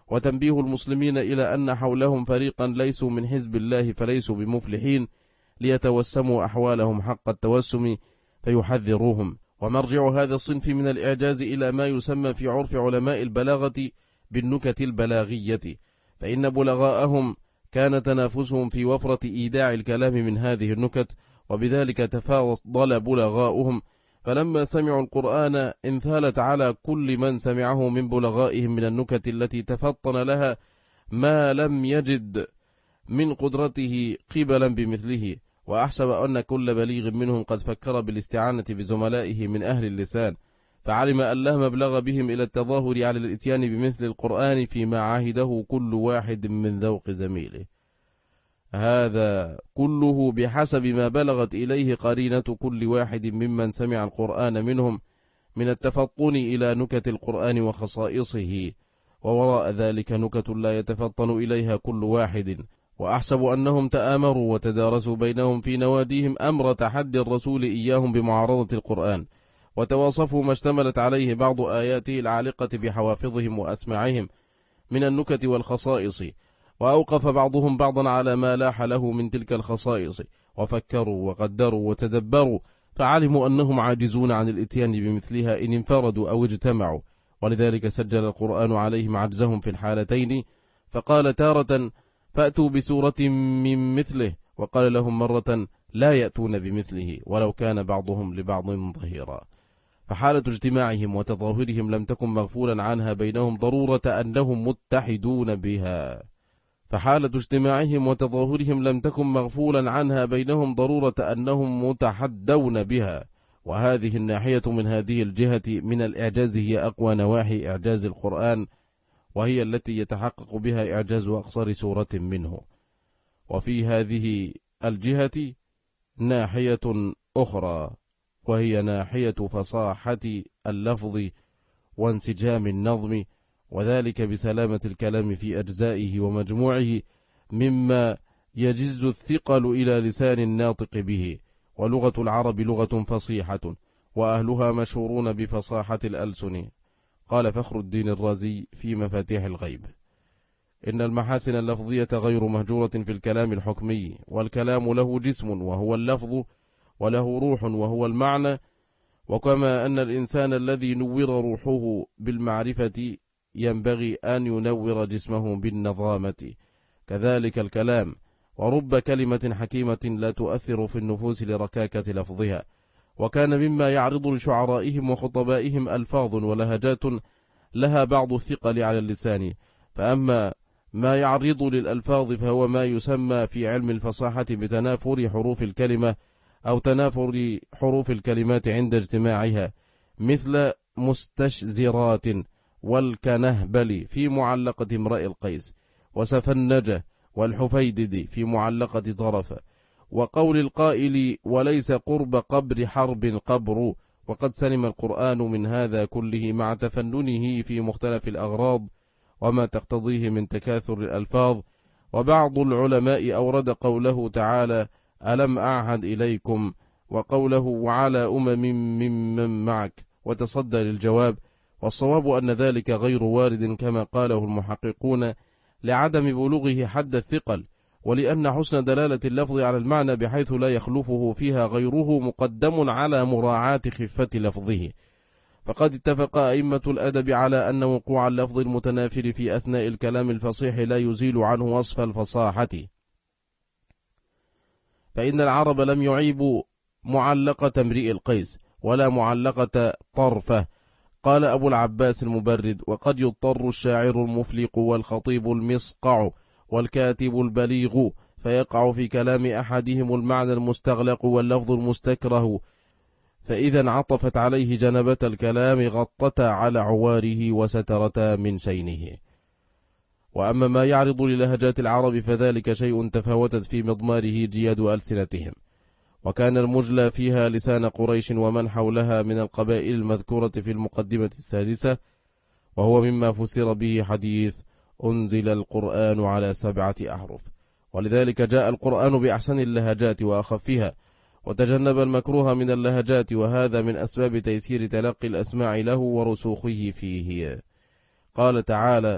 Speaker 1: وتنبيه المسلمين إلى أن حولهم فريقا ليسوا من حزب الله فليسوا بمفلحين، ليتوسموا أحوالهم حق التوسم فيحذروهم. ومرجع هذا الصنف من الإعجاز إلى ما يسمى في عرف علماء البلاغة بالنكت البلاغية، فإن بلغاءهم كان تنافسهم في وفرة إيداع الكلام من هذه النكت، وبذلك تفاضل بلغاؤهم، فلما سمعوا القرآن انثالت على كل من سمعه من بلغائهم من النكت التي تفطن لها ما لم يجد من قدرته قبلا بمثله. وأحسب أن كل بليغ منهم قد فكر بالاستعانة بزملائه من أهل اللسان، فعلم أن لا مبلغ بهم إلى التظاهر على الإتيان بمثل القرآن فيما عاهده كل واحد من ذوق زميله. هذا كله بحسب ما بلغت إليه قرينة كل واحد ممن سمع القرآن منهم من التفطن إلى نكت القرآن وخصائصه، ووراء ذلك نكت لا يتفطن إليها كل واحد. وأحسب أنهم تآمروا وتدارسوا بينهم في نواديهم أمر تحدي الرسول إياهم بمعارضة القرآن، وتواصفوا ما اشتملت عليه بعض آياته العالقة بحوافظهم وأسماعهم من النكت والخصائص، وأوقف بعضهم بعضا على ما لاح له من تلك الخصائص، وفكروا وقدروا وتدبروا، فعلموا أنهم عاجزون عن الإتيان بمثلها إن انفردوا أو اجتمعوا، ولذلك سجل القرآن عليهم عجزهم في الحالتين، فقال تارة فأتوا بسورة من مثله، وقال لهم مرة لا يأتون بمثله ولو كان بعضهم لبعض ظهيرا. فحالة اجتماعهم وتظاهرهم لم تكن مغفولا عنها بينهم ضرورة أنهم متحدون بها. متحدون بها. وهذه الناحية من هذه الجهة من الإعجاز هي أقوى نواحي إعجاز القرآن، وهي التي يتحقق بها إعجاز أقصر سورة منه. وفي هذه الجهة ناحية أخرى، وهي ناحية فصاحة اللفظ وانسجام النظم، وذلك بسلامة الكلام في أجزائه ومجموعه مما يجز الثقل إلى لسان الناطق به. ولغة العرب لغة فصيحة، وأهلها مشهورون بفصاحة الألسن. قال فخر الدين الرازي في مفاتيح الغيب: إن المحاسن اللفظية غير مهجورة في الكلام الحكمي، والكلام له جسم وهو اللفظ، وله روح وهو المعنى، وكما أن الإنسان الذي نور روحه بالمعرفة ينبغي أن ينور جسمه بالنظامة، كذلك الكلام. ورب كلمة حكيمة لا تؤثر في النفوس لركاكة لفظها. وكان مما يعرض لشعرائهم وخطبائهم ألفاظ ولهجات لها بعض الثقل على اللسان، فأما ما يعرض للألفاظ فهو ما يسمى في علم الفصاحة بتنافر حروف الكلمة أو تنافر حروف الكلمات عند اجتماعها، مثل مستشزرات والكنهبل في معلقة امرئ القيس، وسفنجة والحفيدد في معلقة طرف، وقول القائل وليس قرب قبر حرب قبر. وقد سلم القرآن من هذا كله مع تفننه في مختلف الأغراض وما تقتضيه من تكاثر الألفاظ. وبعض العلماء أورد قوله تعالى ألم أعهد إليكم، وقوله وعلى ممن معك، وتصدى للجواب. والصواب أن ذلك غير وارد كما قاله المحققون، لعدم بلوغه حد الثقل، ولأن حسن دلالة اللفظ على المعنى بحيث لا يخلفه فيها غيره مقدم على مراعاة خفة لفظه. فقد اتفق أئمة الأدب على أن وقوع اللفظ المتنافر في أثناء الكلام الفصيح لا يزيل عنه وصف الفصاحة، فإن العرب لم يعيبوا معلقة امرئ القيس ولا معلقة طرفة. قال أبو العباس المبرد: وقد يضطر الشاعر المفلق والخطيب المصقع والكاتب البليغ، فيقع في كلام أحدهم المعنى المستغلق واللفظ المستكره، فإذا انعطفت عليه جنبة الكلام غطتا على عواره وسترتا من شينه. وأما ما يعرض للهجات العرب فذلك شيء تفاوتت في مضماره جياد ألسنتهم، وكان المجلى فيها لسان قريش ومن حولها من القبائل المذكورة في المقدمة السادسة، وهو مما فسر به حديث أنزل القرآن على 7 أحرف. ولذلك جاء القرآن بأحسن اللهجات وأخفها، وتجنب المكروه من اللهجات، وهذا من أسباب تيسير تلقي الأسماع له ورسوخه فيه. قال تعالى: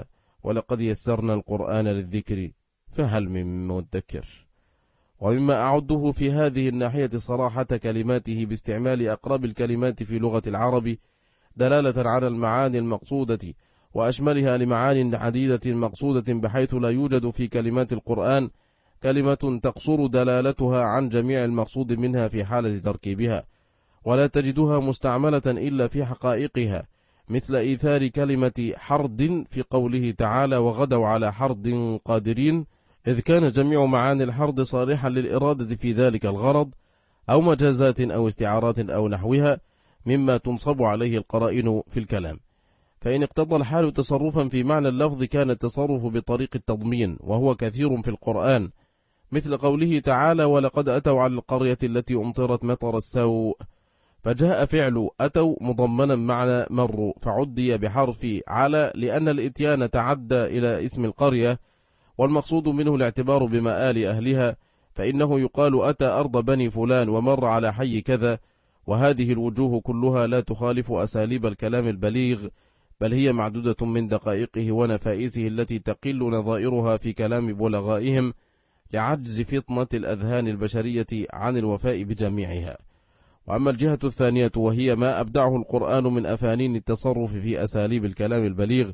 Speaker 1: ولقد يسرنا القرآن للذكر فهل من مدكر. ومما أعده في هذه الناحية صراحة كلماته باستعمال أقرب الكلمات في لغة العرب دلالة على المعاني المقصودة وأشملها لمعاني عديدة مقصودة، بحيث لا يوجد في كلمات القرآن كلمة تقصر دلالتها عن جميع المقصود منها في حالة تركيبها، ولا تجدها مستعملة إلا في حقائقها، مثل إيثار كلمة حرد في قوله تعالى وغدوا على حرد قادرين، إذ كان جميع معاني الحرد صالحا للإرادة في ذلك الغرض، أو مجازات أو استعارات أو نحوها مما تنصب عليه القرائن في الكلام. فإن اقتضى الحال تصرفا في معنى اللفظ كان التصرف بطريق التضمين، وهو كثير في القرآن، مثل قوله تعالى ولقد أتوا على القرية التي أمطرت مطر السوء، فجاء فعل أتوا مضمنا معنى مروا، فعدي بحرف على لأن الإتيان تعدى إلى اسم القرية، والمقصود منه الاعتبار بمآل أهلها، فإنه يقال أتى أرض بني فلان ومر على حي كذا. وهذه الوجوه كلها لا تخالف أساليب الكلام البليغ، بل هي معدودة من دقائقه ونفائسه التي تقل نظائرها في كلام بلغائهم لعجز فطنة الأذهان البشرية عن الوفاء بجميعها. وأما الجهة الثانية وهي ما أبدعه القرآن من أفانين التصرف في أساليب الكلام البليغ،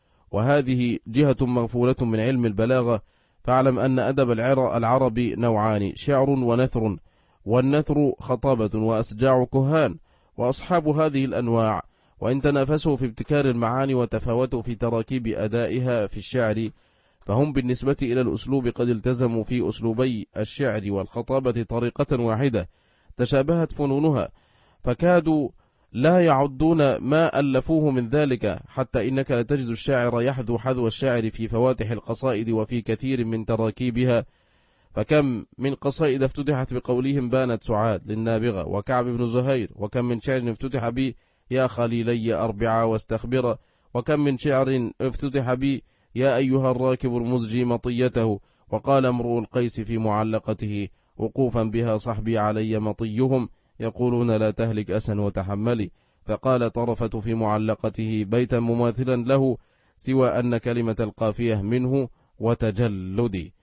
Speaker 1: وهذه جهة مغفولة من علم البلاغة، فاعلم أن أدب العرب نوعان، شعر ونثر، والنثر خطابة وأسجاع كهان، وأصحاب هذه الأنواع وإن تنافسوا في ابتكار المعاني وتفاوتوا في تراكيب أدائها في الشعر، فهم بالنسبة إلى الأسلوب قد التزموا في أسلوبي الشعر والخطابة طريقة واحدة تشابهت فنونها، فكادوا لا يعدون ما ألفوه من ذلك، حتى إنك لتجد الشاعر يحذو حذو الشاعر في فواتح القصائد وفي كثير من تراكيبها. فكم من قصائد افتتحت بقولهم بانت سعاد للنابغة وكعب بن زهير، وكم من شعر افتتح بي يا خليلي أربعة واستخبرا، وكم من شعر افتتح بي يا أيها الراكب المزجي مطيته، وقال امرؤ القيس في معلقته وقوفا بها صحبي علي مطيهم يقولون لا تهلك أسا وتحملي، فقال طرفة في معلقته بيتا مماثلا له سوى أن كلمة القافية منه وتجلدي.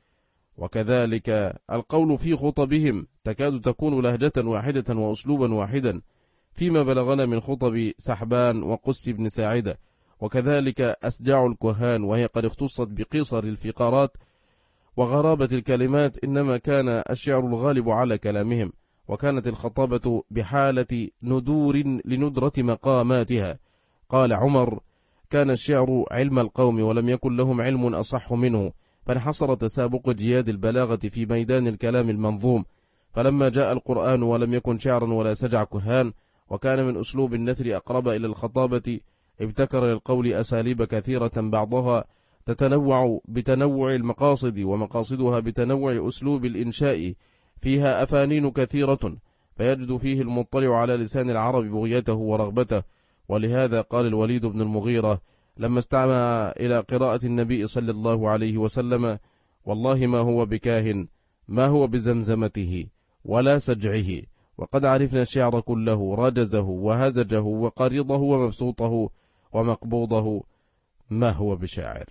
Speaker 1: وكذلك القول في خطبهم تكاد تكون لهجة واحدة وأسلوبا واحدا فيما بلغنا من خطب سحبان وقس بن ساعدة، وكذلك أسجاع الكهان وهي قد اختصت بقصر الفقرات وغرابة الكلمات، إنما كان الشعر الغالب على كلامهم، وكانت الخطابة بحالة ندور لندرة مقاماتها. قال عمر كان الشعر علم القوم ولم يكن لهم علم أصح منه، فانحصر تسابق جياد البلاغة في ميدان الكلام المنظوم، فلما جاء القرآن ولم يكن شعرا ولا سجع كهان، وكان من أسلوب النثر أقرب إلى الخطابة، ابتكر للقول أساليب كثيرة بعضها تتنوع بتنوع المقاصد، ومقاصدها بتنوع أسلوب الإنشاء، فيها أفانين كثيرة، فيجد فيه المطلع على لسان العرب بغيته ورغبته. ولهذا قال الوليد بن المغيرة لما استمع إلى قراءة النبي صلى الله عليه وسلم والله ما هو بكاهن، ما هو بزمزمته ولا سجعه، وقد عرفنا الشعر كله رجزه وهزجه وقريضه ومبسوطه ومقبوضه، ما هو بشاعر.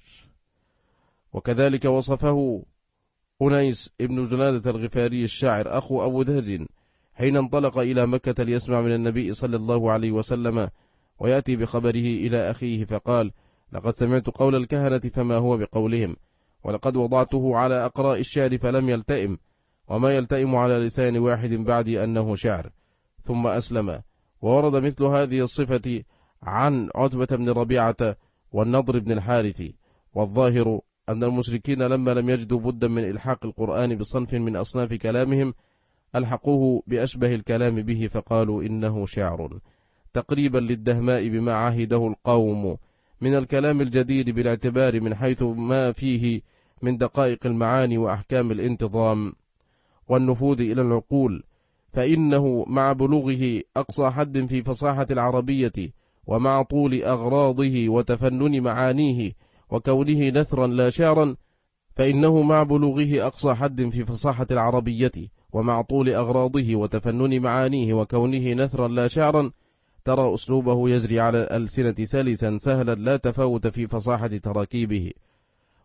Speaker 1: وكذلك وصفه أنيس ابن جنادة الغفاري الشاعر أخو أبو ذر حين انطلق إلى مكة ليسمع من النبي صلى الله عليه وسلم ويأتي بخبره إلى أخيه، فقال لقد سمعت قول الكهنة فما هو بقولهم، ولقد وضعته على أقراء الشعر فلم يلتئم، وما يلتئم على لسان واحد بعدي أنه شعر، ثم أسلم. وورد مثل هذه الصفة عن عتبة بن ربيعة والنضر بن الحارث. والظاهر أن المشركين لما لم يجدوا بدا من إلحاق القرآن بصنف من أصناف كلامهم ألحقوه بأشبه الكلام به، فقالوا إنه شعر، تقريبا للدهماء بما عهده القوم من الكلام الجديد بالاعتبار من حيث ما فيه من دقائق المعاني وأحكام الانتظام والنفوذ إلى العقول، فإنه مع بلوغه أقصى حد في فصاحة العربية، ومع طول أغراضه وتفنن معانيه وكونه نثرا لا شعرا، فإنه مع بلوغه أقصى حد في فصاحة العربية ومع طول أغراضه وتفنن معانيه وكونه نثرا لا شعرا، ترى أسلوبه يجري على الألسنة سلسا سهلا لا تفاوت في فصاحة تراكيبه،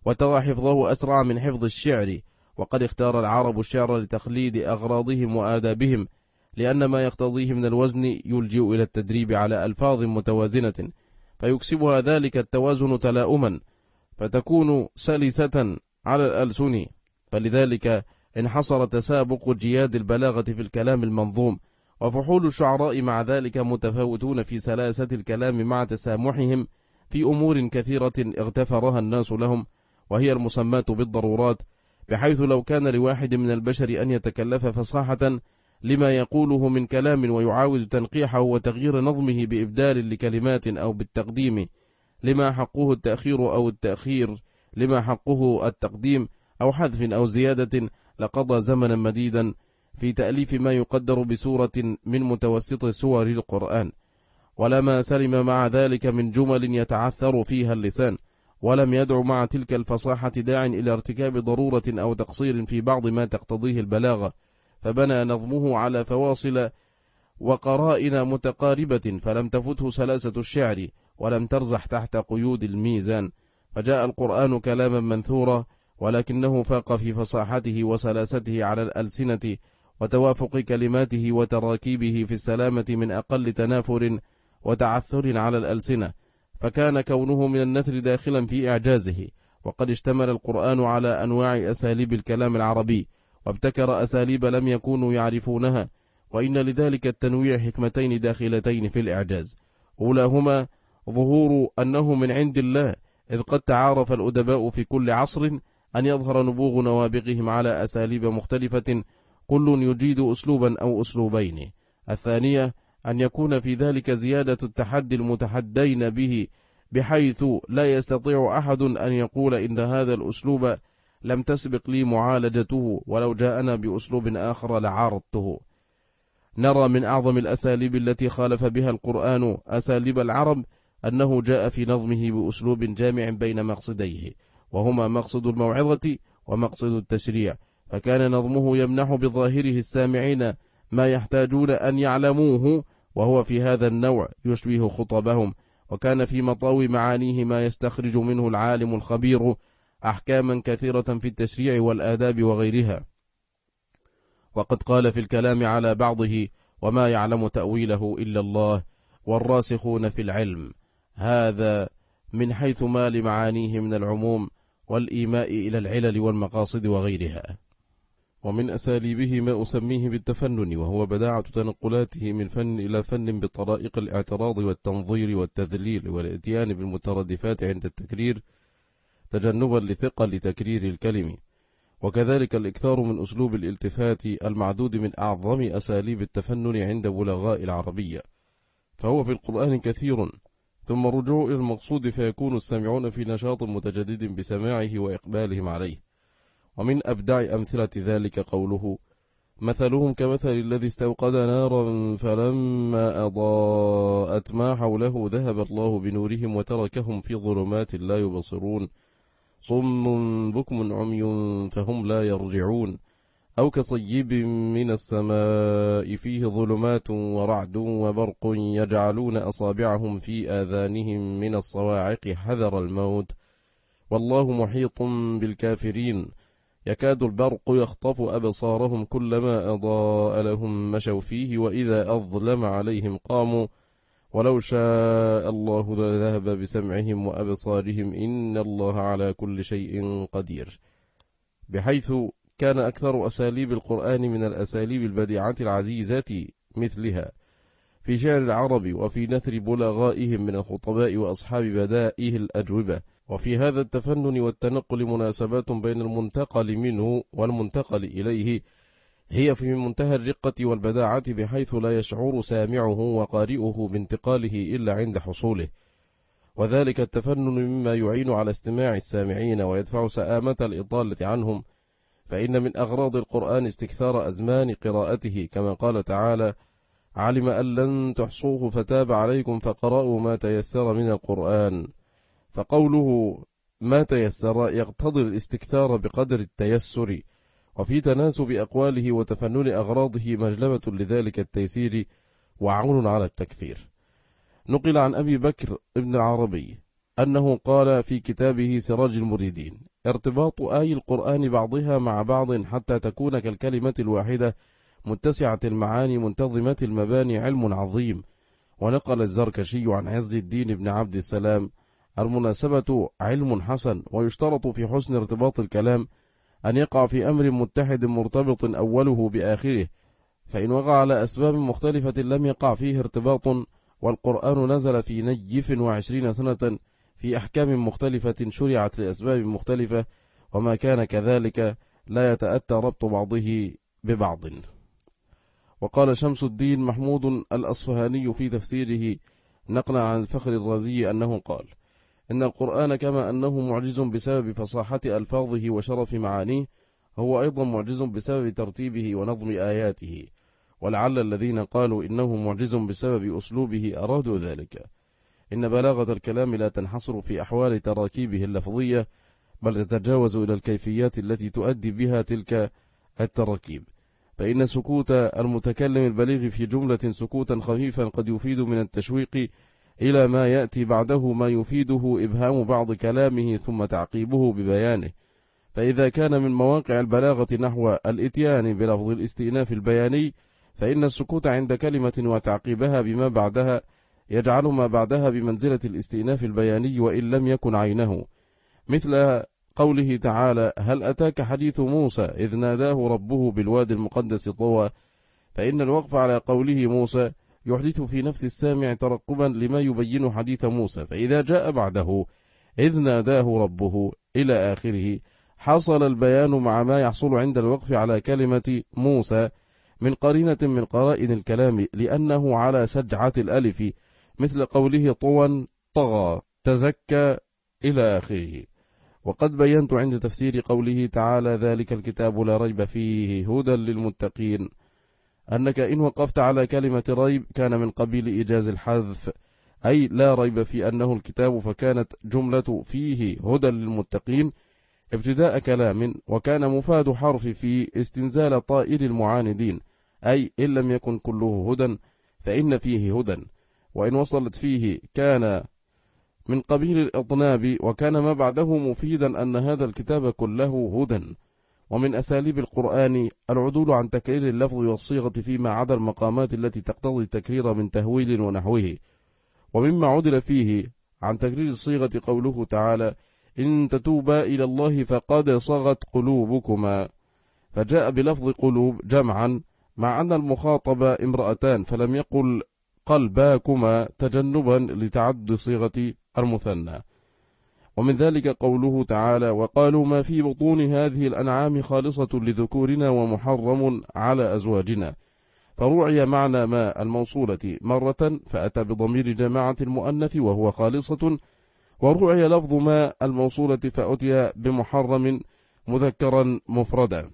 Speaker 1: وترى حفظه أسرع من حفظ الشعر. وقد اختار العرب الشعر لتخليد أغراضهم وآدابهم، لأن ما يقتضيه من الوزن يلجئ إلى التدريب على ألفاظ متوازنة، فيكسبها ذلك التوازن تلاؤما، فتكون سلسة على الألسن. فلذلك انحصر تسابق جياد البلاغة في الكلام المنظوم، وفحول الشعراء مع ذلك متفاوتون في سلاسة الكلام مع تسامحهم في أمور كثيرة اغتفرها الناس لهم، وهي المسمات بالضرورات، بحيث لو كان لواحد من البشر أن يتكلف فصاحة لما يقوله من كلام ويعاود تنقيحه وتغيير نظمه بإبدال لكلمات أو بالتقديم لما حقه التأخير أو التأخير لما حقه التقديم أو حذف أو زيادة، لقضى زمنا مديدا في تأليف ما يقدر بسورة من متوسط سور القرآن، ولما سلم مع ذلك من جمل يتعثر فيها اللسان، ولم يدع مع تلك الفصاحة داع إلى ارتكاب ضرورة أو تقصير في بعض ما تقتضيه البلاغة، فبنى نظمه على فواصل وقرائن متقاربة، فلم تفته سلاسة الشعر، ولم ترزح تحت قيود الميزان، فجاء القرآن كلاما منثورا، ولكنه فاق في فصاحته وسلاسته على الألسنة، وتوافق كلماته وتراكيبه في السلامة من أقل تنافر وتعثر على الألسنة، فكان كونه من النثر داخلا في إعجازه. وقد اشتمل القرآن على أنواع أساليب الكلام العربي، وابتكر أساليب لم يكونوا يعرفونها، وإن لذلك التنويع حكمتين داخلتين في الإعجاز: أولاهما ظهور أنه من عند الله، إذ قد تعارف الأدباء في كل عصر أن يظهر نبوغ نوابغهم على أساليب مختلفة، كل يجيد أسلوبا أو أسلوبين. الثانية أن يكون في ذلك زيادة التحدي المتحدين به، بحيث لا يستطيع أحد أن يقول إن هذا الأسلوب لم تسبق لي معالجته، ولو جاءنا بأسلوب آخر لعارضته. نرى من أعظم الأساليب التي خالف بها القرآن أساليب العرب أنه جاء في نظمه بأسلوب جامع بين مقصديه، وهما مقصد الموعظة ومقصد التشريع، فكان نظمه يمنح بظاهره السامعين ما يحتاجون أن يعلموه، وهو في هذا النوع يشبه خطبهم، وكان في مطاوي معانيه ما يستخرج منه العالم الخبير أحكاما كثيرة في التشريع والآداب وغيرها. وقد قال في الكلام على بعضه: وما يعلم تأويله إلا الله والراسخون في العلم. هذا من حيث ما لمعانيه من العموم والإيماء إلى العلل والمقاصد وغيرها. ومن أساليبه ما أسميه بالتفنن، وهو بداعة تنقلاته من فن إلى فن بطرائق الاعتراض والتنظير والتذليل والإتيان بالمتردفات عند التكرير، تجنبا لثقل تكرير الكلم، وكذلك الإكثار من أسلوب الالتفات المعدود من أعظم أساليب التفنن عند بلغاء العربية، فهو في القرآن كثير، ثم رجوع إلى المقصود، فيكون السامعون في نشاط متجدد بسماعه وإقبالهم عليه. ومن أبدع أمثلة ذلك قوله: مثلهم كمثل الذي استوقد نارا فلما أضاءت ما حوله ذهب الله بنورهم وتركهم في ظلمات لا يبصرون صم بكم عمي فهم لا يرجعون، أو كصيب من السماء فيه ظلمات ورعد وبرق يجعلون أصابعهم في آذانهم من الصواعق حذر الموت والله محيط بالكافرين، يكاد البرق يخطف أبصارهم كلما أضاء لهم مشوا فيه وإذا أظلم عليهم قاموا ولو شاء الله لذهب بسمعهم وأبصارهم إن الله على كل شيء قدير. بحيث كان أكثر أساليب القرآن من الأساليب البديعة العزيزة مثلها في شعر العرب، وفي نثر بلغائهم من الخطباء وأصحاب بدائه الأجوبة. وفي هذا التفنن والتنقل مناسبات بين المنتقل منه والمنتقل إليه هي في منتهى الرقة والبداعة، بحيث لا يشعر سامعه وقارئه بانتقاله إلا عند حصوله، وذلك التفنن مما يعين على استماع السامعين ويدفع سآمة الإطالة عنهم، فإن من أغراض القرآن استكثار أزمان قراءته، كما قال تعالى: علم أن لن تحصوه فتاب عليكم فقرأوا ما تيسر من القرآن. فقوله ما تيسر يقتضي الاستكثار بقدر التيسر، وفي تناسب أقواله وتفنن أغراضه مجلبة لذلك التيسير وعون على التكثير. نقل عن أبي بكر ابن العربي أنه قال في كتابه سراج المريدين: ارتباط آي القرآن بعضها مع بعض حتى تكون كالكلمة الواحدة متسعة المعاني منتظمة المباني علم عظيم. ونقل الزركشي عن عز الدين بن عبد السلام: المناسبة علم حسن، ويشترط في حسن ارتباط الكلام أن يقع في أمر متحد مرتبط أوله بآخره، فإن وقع على أسباب مختلفة لم يقع فيه ارتباط. والقرآن نزل في نيف 20 سنة في أحكام مختلفة شرعت لأسباب مختلفة، وما كان كذلك لا يتأتى ربط بعضه ببعض. وقال شمس الدين محمود الأصفهاني في تفسيره نقلا عن الفخر الرازي أنه قال: إن القرآن كما أنه معجز بسبب فصاحة ألفاظه وشرف معانيه، هو أيضا معجز بسبب ترتيبه ونظم آياته. ولعل الذين قالوا إنه معجز بسبب أسلوبه أرادوا ذلك. إن بلاغة الكلام لا تنحصر في أحوال تراكيبه اللفظية، بل تتجاوز إلى الكيفيات التي تؤدي بها تلك التراكيب. فإن سكوت المتكلم البليغ في جملة سكوتا خفيفا قد يفيد من التشويق إلى ما يأتي بعده ما يفيده إبهام بعض كلامه ثم تعقيبه ببيانه. فإذا كان من مواقع البلاغة نحو الإتيان بلفظ الاستئناف البياني، فإن السكوت عند كلمة وتعقيبها بما بعدها يجعل ما بعدها بمنزلة الاستئناف البياني وإن لم يكن عينه، مثل قوله تعالى: هل أتاك حديث موسى إذ ناداه ربه بالوادي المقدس طوى. فإن الوقف على قوله موسى يحدث في نفس السامع ترقبا لما يبين حديث موسى، فإذا جاء بعده إذ ناداه ربه إلى آخره حصل البيان مع ما يحصل عند الوقف على كلمة موسى من قرينة من قرائن الكلام، لأنه على سجعة الألف، مثل قوله طوى طغى تزكى إلى آخره. وقد بينت عند تفسير قوله تعالى: ذلك الكتاب لا ريب فيه هدى للمتقين، أنك إن وقفت على كلمة ريب كان من قبيل إيجاز الحذف، أي لا ريب في أنه الكتاب، فكانت جملة فيه هدى للمتقين ابتداء كلام، وكان مفاد حرف في استنزال طائر المعاندين، أي إن لم يكن كله هدى فإن فيه هدى، وإن وصلت فيه كان من قبيل الإطناب، وكان ما بعده مفيدا أن هذا الكتاب كله هدى. ومن أساليب القرآن العدول عن تكرير اللفظ والصيغة فيما عدا المقامات التي تقتضي التكرير من تهويل ونحوه. ومما عدل فيه عن تكرير الصيغة قوله تعالى: إن تتوبا إلى الله فقد صغت قلوبكما، فجاء بلفظ قلوب جمعا مع أن المخاطب امرأتان، فلم يقل قلباكما تجنبا لتعدد صيغة المثنى. ومن ذلك قوله تعالى: وقالوا ما في بطون هذه الأنعام خالصة لذكورنا ومحرم على أزواجنا، فروعي معنى ما الموصولة مرة فأتى بضمير جماعة المؤنث وهو خالصة، وروعي لفظ ما الموصولة فأتي بمحرم مذكرا مفردا.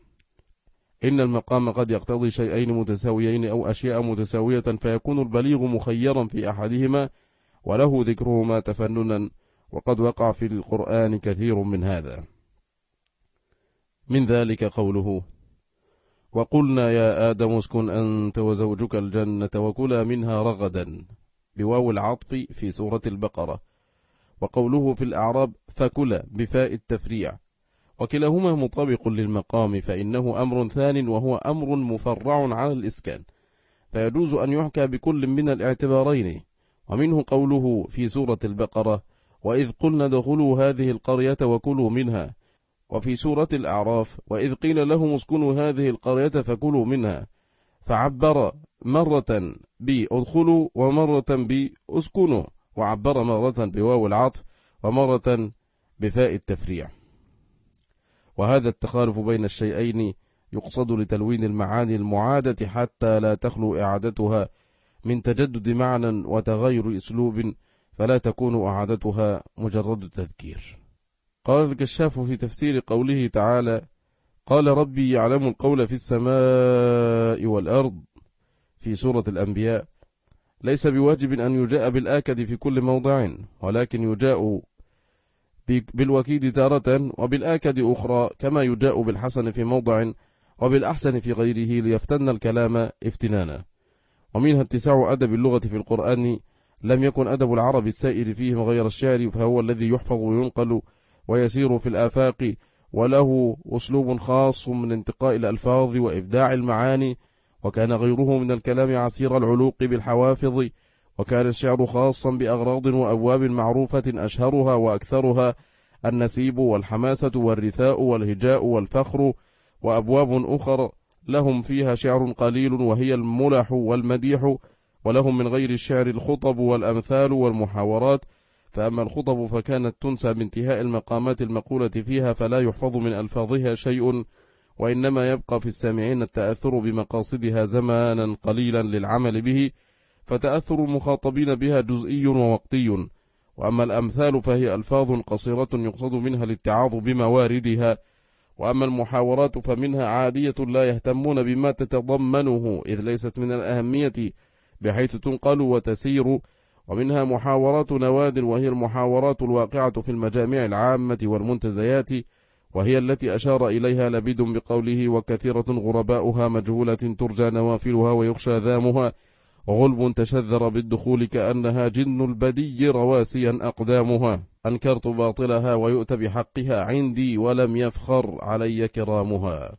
Speaker 1: إن المقام قد يقتضي شيئين متساويين أو أشياء متساوية، فيكون البليغ مخيرا في أحدهما وله ذكرهما تفننا، وقد وقع في القرآن كثير من هذا. من ذلك قوله: وقلنا يا آدم اسكن أنت وزوجك الجنة وكلا منها رغدا، بواو العطف في سورة البقرة. وقوله في الأعراب فكلا بفاء التفريع، وكلاهما مطابق للمقام، فإنه أمر ثان وهو أمر مفرع على الإسكان، فيجوز أن يحكى بكل من الاعتبارين. ومنه قوله في سورة البقرة: وإذ قلنا ادخلوا هذه القرية وكلوا منها، وفي سورة الأعراف: وإذ قيل لهم اسكنوا هذه القرية فكلوا منها، فعبر مرة بادخلوا ومرة باسكنوا، وعبر مرة بواو العطف ومرة بفاء التفريع. وهذا التخالف بين الشيئين يقصد لتلوين المعاني المعادة حتى لا تخلو إعادتها من تجدد معنى وتغير أسلوب، فلا تكون إعادتها مجرد تذكير. قال الكشاف في تفسير قوله تعالى: قال ربي يعلم القول في السماء والأرض، في سورة الأنبياء: ليس بواجب أن يجاء بالآكد في كل موضع، ولكن يجاء بالوكيد تارة وبالآكد أخرى، كما يجاء بالحسن في موضع وبالأحسن في غيره، ليفتن الكلام افتنانا. ومنها اتساع أدب اللغة في القرآن، لم يكن أدب العرب السائر فيهم غير الشعر، فهو الذي يحفظ وينقل ويسير في الآفاق، وله أسلوب خاص من انتقاء الألفاظ وإبداع المعاني، وكان غيره من الكلام عسير العلوق بالحوافظ، وكان الشعر خاصا بأغراض وأبواب معروفة أشهرها وأكثرها النسيب والحماسة والرثاء والهجاء والفخر، وأبواب أخرى لهم فيها شعر قليل وهي الملح والمديح، ولهم من غير الشعر الخطب والأمثال والمحاورات. فأما الخطب فكانت تنسى بانتهاء المقامات المقولة فيها، فلا يحفظ من ألفاظها شيء، وإنما يبقى في السامعين التأثر بمقاصدها زمانا قليلا للعمل به، فتأثر المخاطبين بها جزئي ووقتي. وأما الأمثال فهي ألفاظ قصيرة يقصد منها الاتعاظ بمواردها. وأما المحاورات فمنها عادية لا يهتمون بما تتضمنه، إذ ليست من الأهمية بحيث تنقل وتسير. ومنها محاورات نواد، وهي المحاورات الواقعة في المجامع العامة والمنتديات، وهي التي أشار إليها لبيد بقوله: وكثيرة غرباؤها مجهولة ترجى نوافلها ويخشى ذامها، وغلب تشذر بالدخول كأنها جن البدي رواسيا أقدامها، أنكرت باطلها ويؤت بحقها عندي ولم يفخر علي كرامها.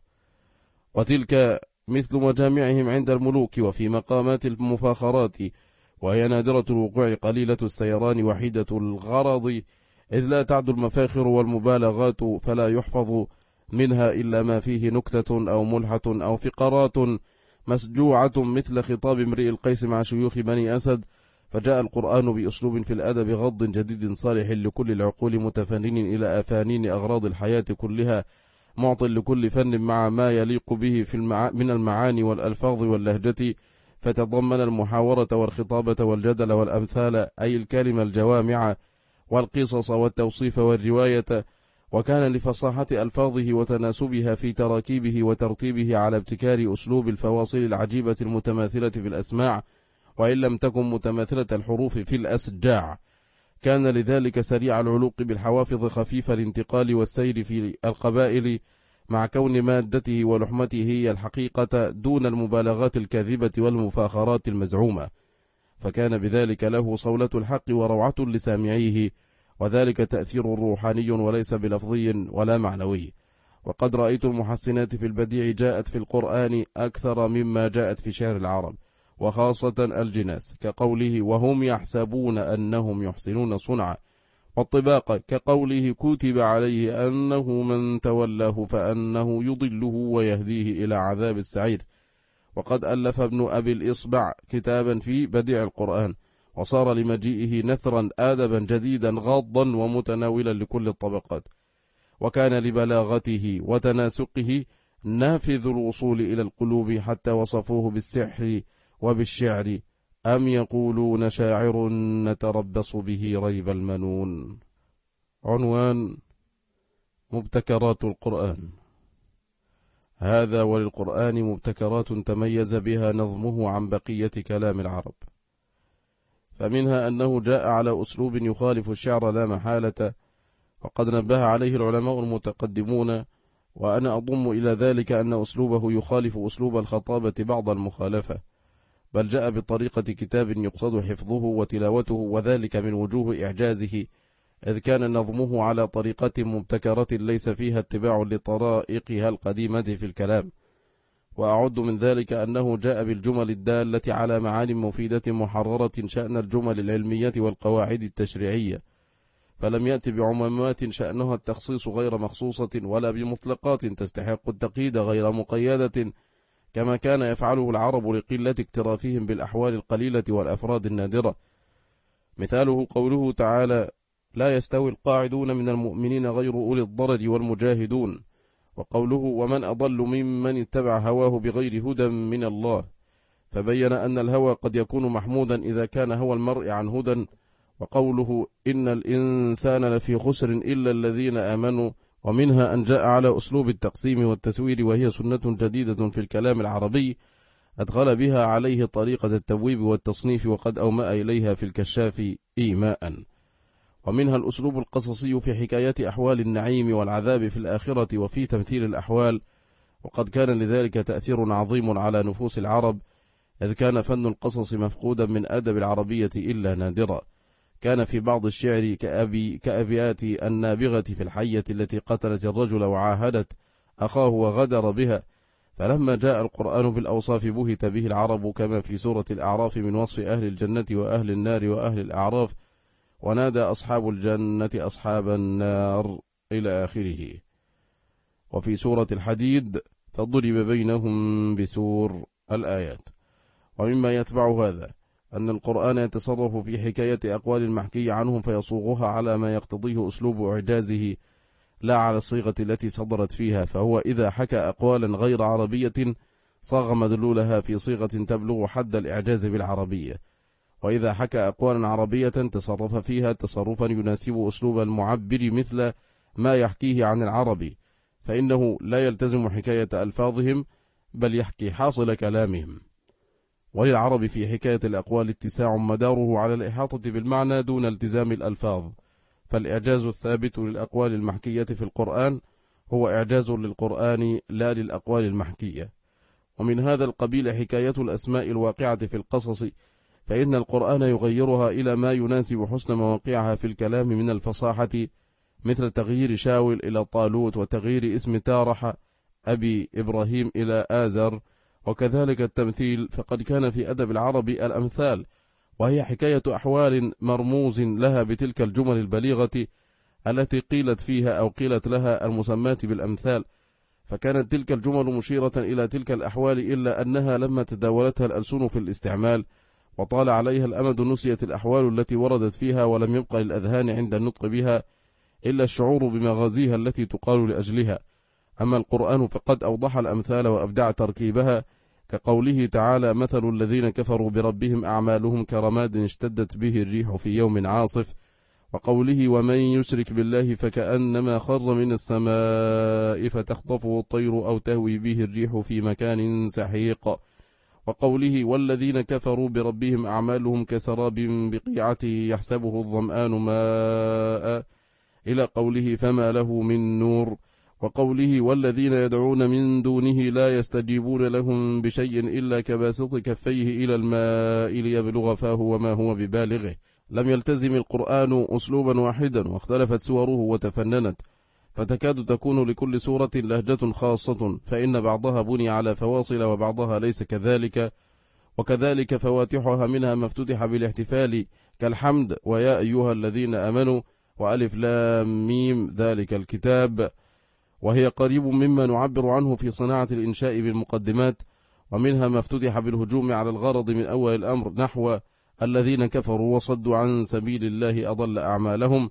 Speaker 1: وتلك مثل مجامعهم عند الملوك وفي مقامات المفاخرات، وهي نادرة الوقوع قليلة السيران وحيدة الغرض، إذ لا تعد المفاخر والمبالغات، فلا يحفظ منها إلا ما فيه نكتة أو ملحة أو فقرات مسجوعة مثل خطاب امرئ القيس مع شيوخ بني أسد. فجاء القرآن بأسلوب في الأدب غض جديد صالح لكل العقول، متفنن إلى أفانين أغراض الحياة كلها، معط لكل فن مع ما يليق به من المعاني والألفاظ واللهجة، فتضمن المحاورة والخطابة والجدل والأمثال، أي الكلمة الجوامع والقصص والتوصيف والرواية. وكان لفصاحة ألفاظه وتناسبها في تراكيبه وترتيبه على ابتكار أسلوب الفواصل العجيبة المتماثلة في الأسماع، وإن لم تكن متماثلة الحروف في الأسجاع. كان لذلك سريع العلوق بالحوافظ، خفيف الانتقال والسير في القبائل، مع كون مادته ولحمته هي الحقيقة دون المبالغات الكاذبة والمفاخرات المزعومة، فكان بذلك له صولة الحق وروعة لسامعيه، وذلك تأثير روحاني وليس بلفظي ولا معنوي. وقد رأيت المحسنات في البديع جاءت في القرآن أكثر مما جاءت في شعر العرب، وخاصة الجناس كقوله: وهم يحسبون أنهم يحسنون صنعا، والطباق كقوله: كتب عليه أنه من تولاه فأنه يضله ويهديه إلى عذاب السعير. وقد ألف ابن أبي الإصبع كتابا في بديع القرآن، وصار لمجيئه نثرا آدبا جديدا غاضا ومتناولا لكل الطبقات. وكان لبلاغته وتناسقه نافذ الوصول إلى القلوب، حتى وصفوه بالسحر وبالشعر: أم يقولون شاعر نتربص به ريب المنون. عنوان: مبتكرات القرآن. هذا وللقرآن مبتكرات تميز بها نظمه عن بقية كلام العرب، فمنها أنه جاء على أسلوب يخالف الشعر لا محالة، وقد نبه عليه العلماء المتقدمون، وأنا أضم إلى ذلك أن أسلوبه يخالف أسلوب الخطابة بعض المخالفة، بل جاء بطريقة كتاب يقصد حفظه وتلاوته، وذلك من وجوه إعجازه، إذ كان نظمه على طريقة مبتكرة ليس فيها اتباع لطرائقها القديمة في الكلام. وأعد من ذلك أنه جاء بالجمل الدالة على معاني مفيدة محررة شأن الجمل العلمية والقواعد التشريعية، فلم يأتي بعمومات شأنها التخصيص غير مخصوصة، ولا بمطلقات تستحق التقييد غير مقيدة، كما كان يفعله العرب لقلة اكتراثهم بالأحوال القليلة والأفراد النادرة. مثاله قوله تعالى: لا يستوي القاعدون من المؤمنين غير أولي الضرر والمجاهدون، وقوله: ومن أضل ممن اتبع هواه بغير هدى من الله، فبين أن الهوى قد يكون محمودا إذا كان هوى المرء عن هدى. وقوله: إن الإنسان لفي خسر إلا الذين آمنوا. ومنها أن جاء على أسلوب التقسيم والتسوير، وهي سنة جديدة في الكلام العربي أدخل بها عليه طريقة التبويب والتصنيف، وقد أومأ إليها في الكشاف إيماء. ومنها الأسلوب القصصي في حكاية أحوال النعيم والعذاب في الآخرة وفي تمثيل الأحوال، وقد كان لذلك تأثير عظيم على نفوس العرب، إذ كان فن القصص مفقودا من أدب العربية إلا نادرا، كان في بعض الشعر كأبيات النابغة في الحية التي قتلت الرجل وعاهدت أخاه وغدر بها، فلما جاء القرآن بالأوصاف بهت به العرب، كما في سورة الأعراف من وصف أهل الجنة وأهل النار وأهل الأعراف، ونادى أصحاب الجنة أصحاب النار إلى آخره. وفي سورة الحديد فضرب بينهم بسور الآيات. ومما يتبع هذا أن القرآن يتصرف في حكاية أقوال المحكي عنهم فيصوغها على ما يقتضيه أسلوب إعجازه لا على الصيغة التي صدرت فيها، فهو إذا حكى أقوالا غير عربية صاغ مدلولها في صيغة تبلغ حد الإعجاز بالعربية، وإذا حكى أقوالا عربية تصرف فيها تصرفا يناسب أسلوب المعبر مثل ما يحكيه عن العربي، فإنه لا يلتزم حكاية ألفاظهم بل يحكي حاصل كلامهم. وللعرب في حكاية الأقوال اتساع مداره على الإحاطة بالمعنى دون التزام الألفاظ، فالإعجاز الثابت للأقوال المحكية في القرآن هو إعجاز للقرآن لا للأقوال المحكية. ومن هذا القبيل حكاية الأسماء الواقعة في القصص، فإن القرآن يغيرها إلى ما يناسب حسن مواقعها في الكلام من الفصاحة، مثل تغيير شاول إلى طالوت، وتغيير اسم تارح أبي إبراهيم إلى آزر، وكذلك التمثيل، فقد كان في أدب العرب الأمثال، وهي حكاية أحوال مرموز لها بتلك الجمل البليغة التي قيلت فيها أو قيلت لها المسمات بالأمثال، فكانت تلك الجمل مشيرة إلى تلك الأحوال، إلا أنها لما تداولتها الألسن في الاستعمال وطال عليها الأمد نسيت الأحوال التي وردت فيها، ولم يبقى للأذهان عند النطق بها إلا الشعور بمغازيها التي تقال لأجلها. أما القرآن فقد أوضح الأمثال وأبدع تركيبها، كقوله تعالى: مثل الذين كفروا بربهم أعمالهم كرماد اشتدت به الريح في يوم عاصف، وقوله: ومن يشرك بالله فكأنما خر من السماء فتخطفه الطير أو تهوي به الريح في مكان سحيق، وقوله: والذين كفروا بربهم أعمالهم كسراب بقيعة يحسبه الظمآن ماء، إلى قوله: فما له من نور، وقوله: والذين يدعون من دونه لا يستجيبون لهم بشيء إلا كباسط كفيه إلى الماء ليبلغ فاه وما هو ببالغه. لم يلتزم القرآن أسلوبا واحدا، واختلفت سوره وتفننت، فتكاد تكون لكل سورة لهجة خاصة، فإن بعضها بني على فواصل وبعضها ليس كذلك، وكذلك فواتحها منها ما افتتح بالاحتفال كالحمد ويا أيها الذين آمنوا وألف لام ميم ذلك الكتاب، وهي قريب مما نعبر عنه في صناعة الإنشاء بالمقدمات، ومنها ما افتتح بالهجوم على الغرض من أول الأمر نحو الذين كفروا وصدوا عن سبيل الله أضل أعمالهم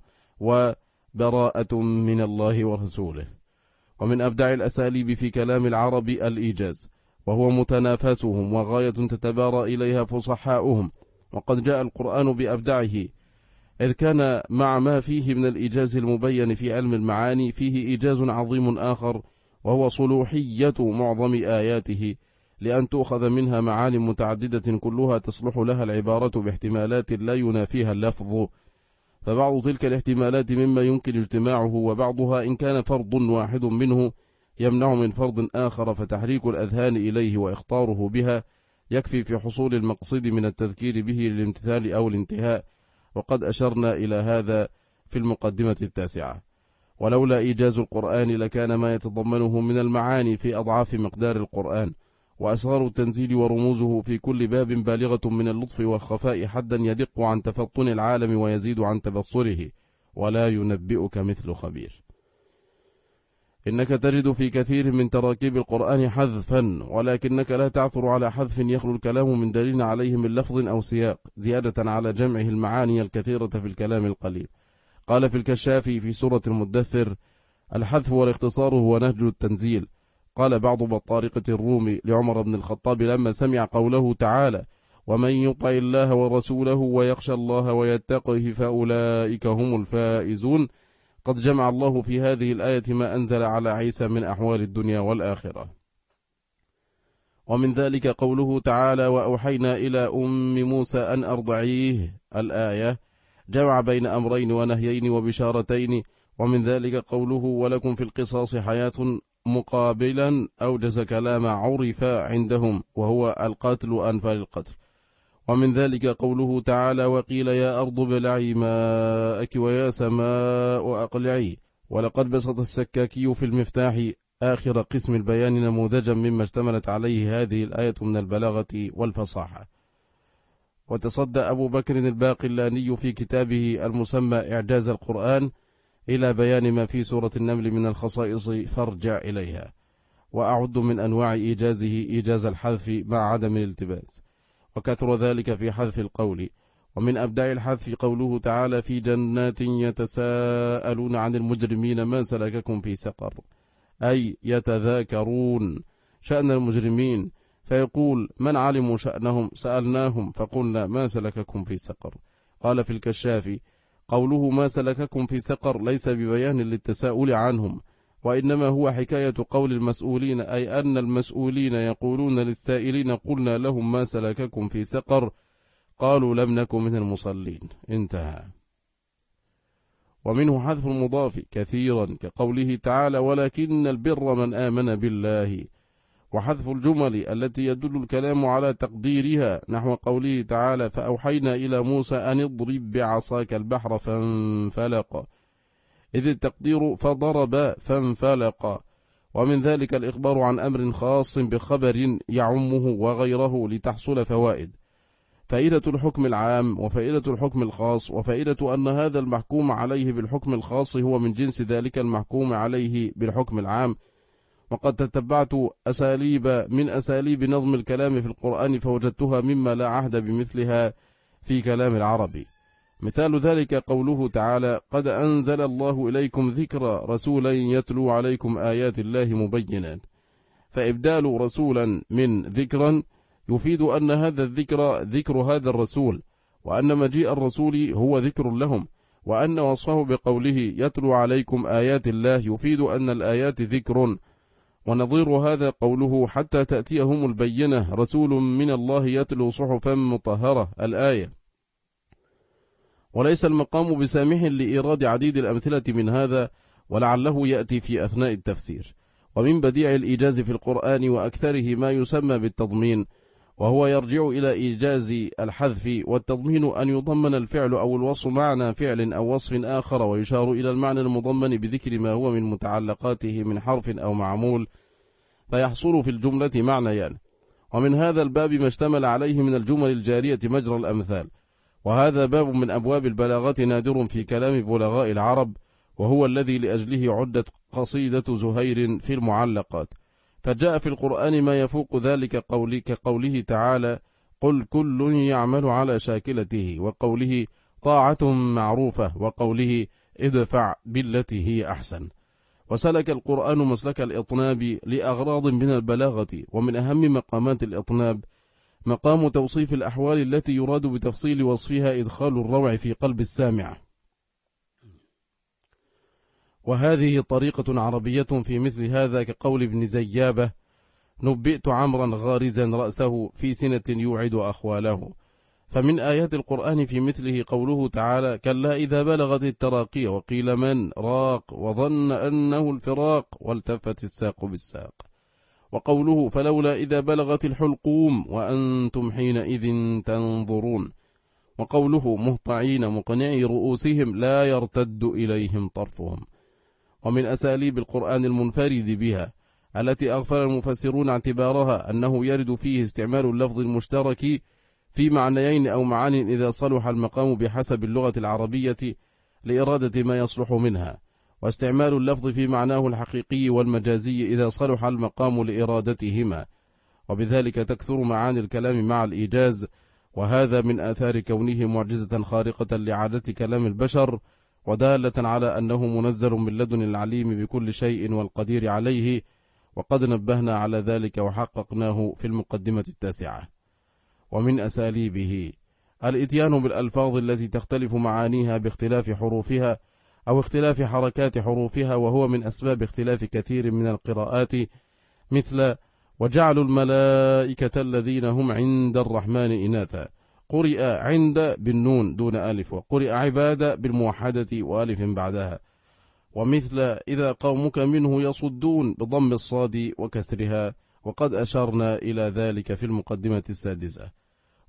Speaker 1: وبراءة من الله ورسوله. ومن أبدع الأساليب في كلام العرب الإيجاز، وهو متنافسهم وغاية تتبارى إليها فصحاؤهم، وقد جاء القرآن بأبدعه، إذ كان مع ما فيه من الإيجاز المبين في علم المعاني فيه إيجاز عظيم آخر، وهو صلوحية معظم آياته، لأن تؤخذ منها معاني متعددة كلها تصلح لها العبارة باحتمالات لا ينافيها اللفظ، فبعض تلك الاحتمالات مما يمكن اجتماعه، وبعضها إن كان فرض واحد منه يمنع من فرض آخر، فتحريك الأذهان إليه وإخطاره بها يكفي في حصول المقصد من التذكير به للامتثال أو الانتهاء، وقد أشرنا إلى هذا في المقدمة التاسعة. ولولا إيجاز القرآن لكان ما يتضمنه من المعاني في أضعاف مقدار القرآن، وأسرار التنزيل ورموزه في كل باب بالغة من اللطف والخفاء حدا يدق عن تفطن العالم ويزيد عن تبصره، ولا ينبئك مثل خبير. إنك تجد في كثير من تراكيب القرآن حذفا، ولكنك لا تعثر على حذف يخلو الكلام من دليل عليه من لفظ أو سياق، زيادة على جمعه المعاني الكثيرة في الكلام القليل. قال في الكشاف في سورة المدثر: الحذف والاختصار هو نهج التنزيل. قال بعض بطارقة الروم لعمر بن الخطاب لما سمع قوله تعالى: ومن يطع الله ورسوله ويخشى الله ويتقه فأولئك هم الفائزون، قد جمع الله في هذه الآية ما أنزل على عيسى من أحوال الدنيا والآخرة. ومن ذلك قوله تعالى: وأوحينا إلى أم موسى أن أرضعيه، الآية جمع بين أمرين ونهيين وبشارتين. ومن ذلك قوله: ولكم في القصاص حياة، مقابلا أوجز كلام عرف عندهم وهو القتل أنفى للقتل. ومن ذلك قوله تعالى: وقيل يا أرض ابلعي ماءك ويا سماء أقلعي. ولقد بسط السكاكي في المفتاح آخر قسم البيان نموذجا مما اشتملت عليه هذه الآية من البلاغة والفصاحة. وتصدى أبو بكر الباقلاني في كتابه المسمى إعجاز القرآن إلى بيان ما في سورة النمل من الخصائص فارجع إليها. وأعد من أنواع إيجازه إيجاز الحذف مع عدم الالتباس، وكثر ذلك في حذف القول. ومن أبداع الحذف قوله تعالى: في جنات يتساءلون عن المجرمين ما سلككم في سقر، أي يتذاكرون شأن المجرمين، فيقول من علموا شأنهم سألناهم فقلنا ما سلككم في سقر. قال في الكشاف: قوله ما سلككم في سقر ليس ببيان للتساؤل عنهم، وإنما هو حكاية قول المسؤولين، أي أن المسؤولين يقولون للسائلين: قلنا لهم ما سلككم في سقر، قالوا لم نكن من المصلين. انتهى. ومنه حذف المضاف كثيرا كقوله تعالى: ولكن البر من آمن بالله. وحذف الجمل التي يدل الكلام على تقديرها نحو قوله تعالى: فأوحينا إلى موسى أن اضرب بعصاك البحر فانفلق، إذ التقدير فضرب فانفلق. ومن ذلك الإخبار عن أمر خاص بخبر يعمه وغيره لتحصل فوائد: فائدة الحكم العام، وفائدة الحكم الخاص، وفائدة أن هذا المحكوم عليه بالحكم الخاص هو من جنس ذلك المحكوم عليه بالحكم العام. وقد تتبعت أساليب من أساليب نظم الكلام في القرآن فوجدتها مما لا عهد بمثلها في كلام العربي. مثال ذلك قوله تعالى: قد أنزل الله إليكم ذكرا رسولا يتلو عليكم آيات الله مبينات. فإبدال رسولا من ذكرا يفيد أن هذا الذكر ذكر هذا الرسول، وأن مجيء الرسول هو ذكر لهم، وأن وصفه بقوله يتلو عليكم آيات الله يفيد أن الآيات ذكر. ونظير هذا قوله: حتى تأتيهم البينة رسول من الله يتلو صحفا مطهرة، الآية. وليس المقام بسامح لإيراد عديد الأمثلة من هذا، ولعله يأتي في أثناء التفسير. ومن بديع الإيجاز في القرآن وأكثره ما يسمى بالتضمين، وهو يرجع إلى إيجاز الحذف. والتضمين أن يضمن الفعل أو الوصف معنى فعل أو وصف آخر، ويشار إلى المعنى المضمن بذكر ما هو من متعلقاته من حرف أو معمول، فيحصل في الجملة معنيان. ومن هذا الباب ما اشتمل عليه من الجمل الجارية مجرى الأمثال، وهذا باب من أبواب البلاغة نادر في كلام بلغاء العرب، وهو الذي لأجله عدت قصيدة زهير في المعلقات. فجاء في القرآن ما يفوق ذلك كقوله تعالى: قل كل يعمل على شاكلته، وقوله طاعة معروفة، وقوله ادفع بالتي هي أحسن. وسلك القرآن مسلك الإطناب لأغراض من البلاغة، ومن أهم مقامات الإطناب مقام توصيف الأحوال التي يراد بتفصيل وصفها إدخال الروع في قلب السامع. وهذه طريقة عربية في مثل هذا، كقول ابن زيابة: نبئت عمرا غارزا رأسه في سنة يوعد أخواله. فمن آيات القرآن في مثله قوله تعالى: كلا إذا بلغت التراقي وقيل من راق وظن أنه الفراق والتفت الساق بالساق. وقوله: فلولا إذا بلغت الحلقوم وأنتم حينئذ تنظرون. وقوله: مهطعين مقنعي رؤوسهم لا يرتد إليهم طرفهم. ومن أساليب القرآن المنفرد بها التي أغفل المفسرون اعتبارها أنه يرد فيه استعمال اللفظ المشترك في معنيين أو معان إذا صلح المقام بحسب اللغة العربية لإرادة ما يصلح منها، واستعمال اللفظ في معناه الحقيقي والمجازي إذا صلح المقام لإرادتهما، وبذلك تكثر معاني الكلام مع الإيجاز. وهذا من آثار كونه معجزة خارقة لعادة كلام البشر، ودالة على أنه منزل من لدن العليم بكل شيء والقدير عليه، وقد نبهنا على ذلك وحققناه في المقدمة التاسعة. ومن أساليبه الإتيان بالألفاظ التي تختلف معانيها باختلاف حروفها أو اختلاف حركات حروفها، وهو من أسباب اختلاف كثير من القراءات، مثل وجعلوا الملائكة الذين هم عند الرحمن إناثا، قرئ عند بالنون دون ألف، وقرئ عبادة بالموحدة وألف بعدها. ومثل إذا قومك منه يصدون بضم الصاد وكسرها، وقد أشرنا إلى ذلك في المقدمة السادسة.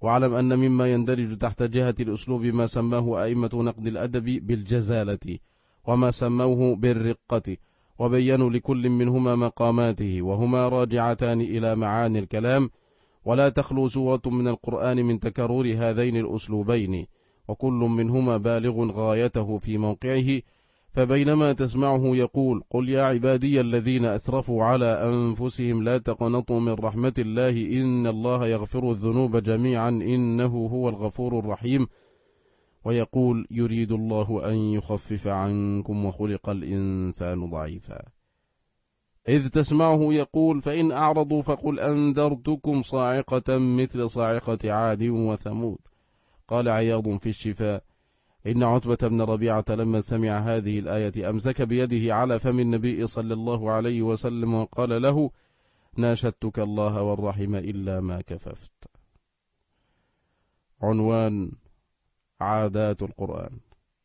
Speaker 1: واعلم أن مما يندرج تحت جهة الأسلوب ما سماه أئمة نقد الأدب بالجزالة، وما سموه بالرقة، وبينوا لكل منهما مقاماته، وهما راجعتان إلى معاني الكلام، ولا تخلو سورة من القرآن من تكرر هذين الأسلوبين، وكل منهما بالغ غايته في موقعه. فبينما تسمعه يقول: قل يا عبادي الذين أسرفوا على أنفسهم لا تقنطوا من رحمة الله إن الله يغفر الذنوب جميعا إنه هو الغفور الرحيم، ويقول: يريد الله أن يخفف عنكم وخلق الإنسان ضعيفا، إذ تسمعه يقول: فإن أعرضوا فقل أنذرتكم صاعقة مثل صاعقة عاد وثمود. قال عياض في الشفاء: إن عتبة بن ربيعة لما سمع هذه الآية أمسك بيده على فم النبي صلى الله عليه وسلم وقال له: ناشدتك الله والرحم إلا ما كففت. عنوان: عادات القرآن.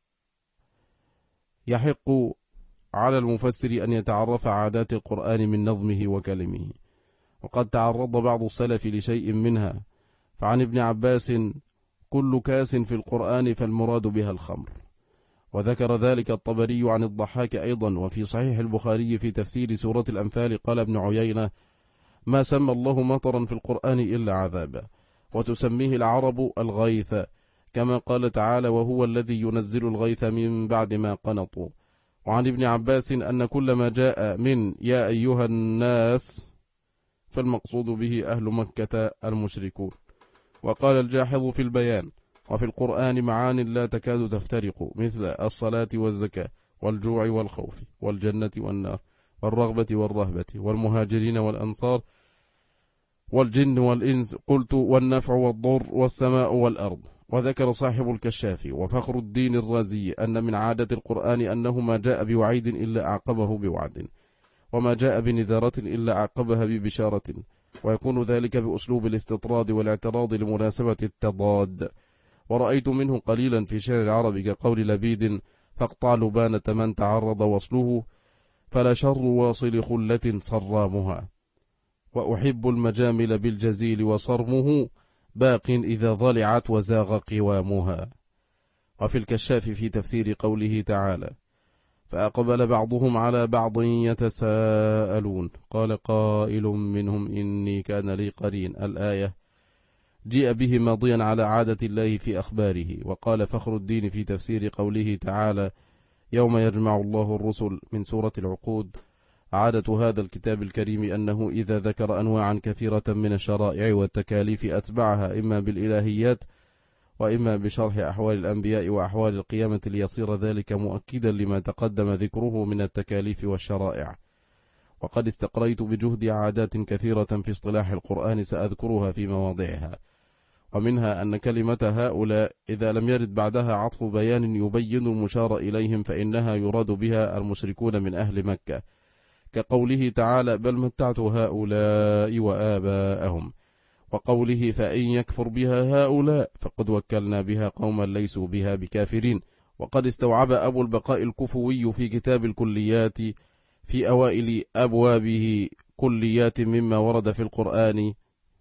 Speaker 1: يحق على المفسر أن يتعرف عادات القرآن من نظمه وكلمه، وقد تعرض بعض السلف لشيء منها، فعن ابن عباس: كل كاس في القرآن فالمراد بها الخمر. وذكر ذلك الطبري عن الضحاك أيضا. وفي صحيح البخاري في تفسير سورة الأنفال قال ابن عيينة: ما سمى الله مطرا في القرآن إلا عذابا، وتسميه العرب الغيث، كما قال تعالى: وهو الذي ينزل الغيث من بعد ما قنطوا. وعن ابن عباس أن كل ما جاء من يا أيها الناس فالمقصود به أهل مكة المشركون. وقال الجاحظ في البيان: وفي القرآن معان لا تكاد تفترق، مثل الصلاة والزكاة والجوع والخوف والجنة والنار والرغبة والرهبة والمهاجرين والأنصار والجن والإنس، قلت والنفع والضر والسماء والأرض. وذكر صاحب الكشاف وفخر الدين الرازي أن من عادة القرآن أنه ما جاء بوعيد إلا أعقبه بوعد، وما جاء بنذارة إلا أعقبها ببشارة، ويكون ذلك بأسلوب الاستطراد والاعتراض لمناسبة التضاد. ورأيت منه قليلا في شعر العرب كقول لبيد: فاقطع لبانة من تعرض وصله فلا شر واصل خلة صرامها، وأحب المجامل بالجزيل وصرمه باق إذا ضلعت وزاغ قوامها. وفي الكشاف في تفسير قوله تعالى: فأقبل بعضهم على بعض يتساءلون قال قائل منهم إني كان لي قرين، الآية، جيء به ماضيا على عادة الله في أخباره. وقال فخر الدين في تفسير قوله تعالى: يوم يجمع الله الرسل من سورة العقود: عادة هذا الكتاب الكريم أنه إذا ذكر أنواعا كثيرة من الشرائع والتكاليف أتبعها إما بالإلهيات وإما بشرح أحوال الأنبياء وأحوال القيامة، ليصير ذلك مؤكدا لما تقدم ذكره من التكاليف والشرائع. وقد استقريت بجهد عادات كثيرة في اصطلاح القرآن سأذكرها في مواضعها، ومنها أن كلمة هؤلاء إذا لم يرد بعدها عطف بيان يبين المشار إليهم فإنها يراد بها المشركون من أهل مكة، كقوله تعالى: بل متعت هؤلاء وآباءهم، وقوله: فإن يكفر بها هؤلاء فقد وكلنا بها قوما ليسوا بها بكافرين. وقد استوعب أبو البقاء الكفوي في كتاب الكليات في أوائل أبوابه كليات مما ورد في القرآن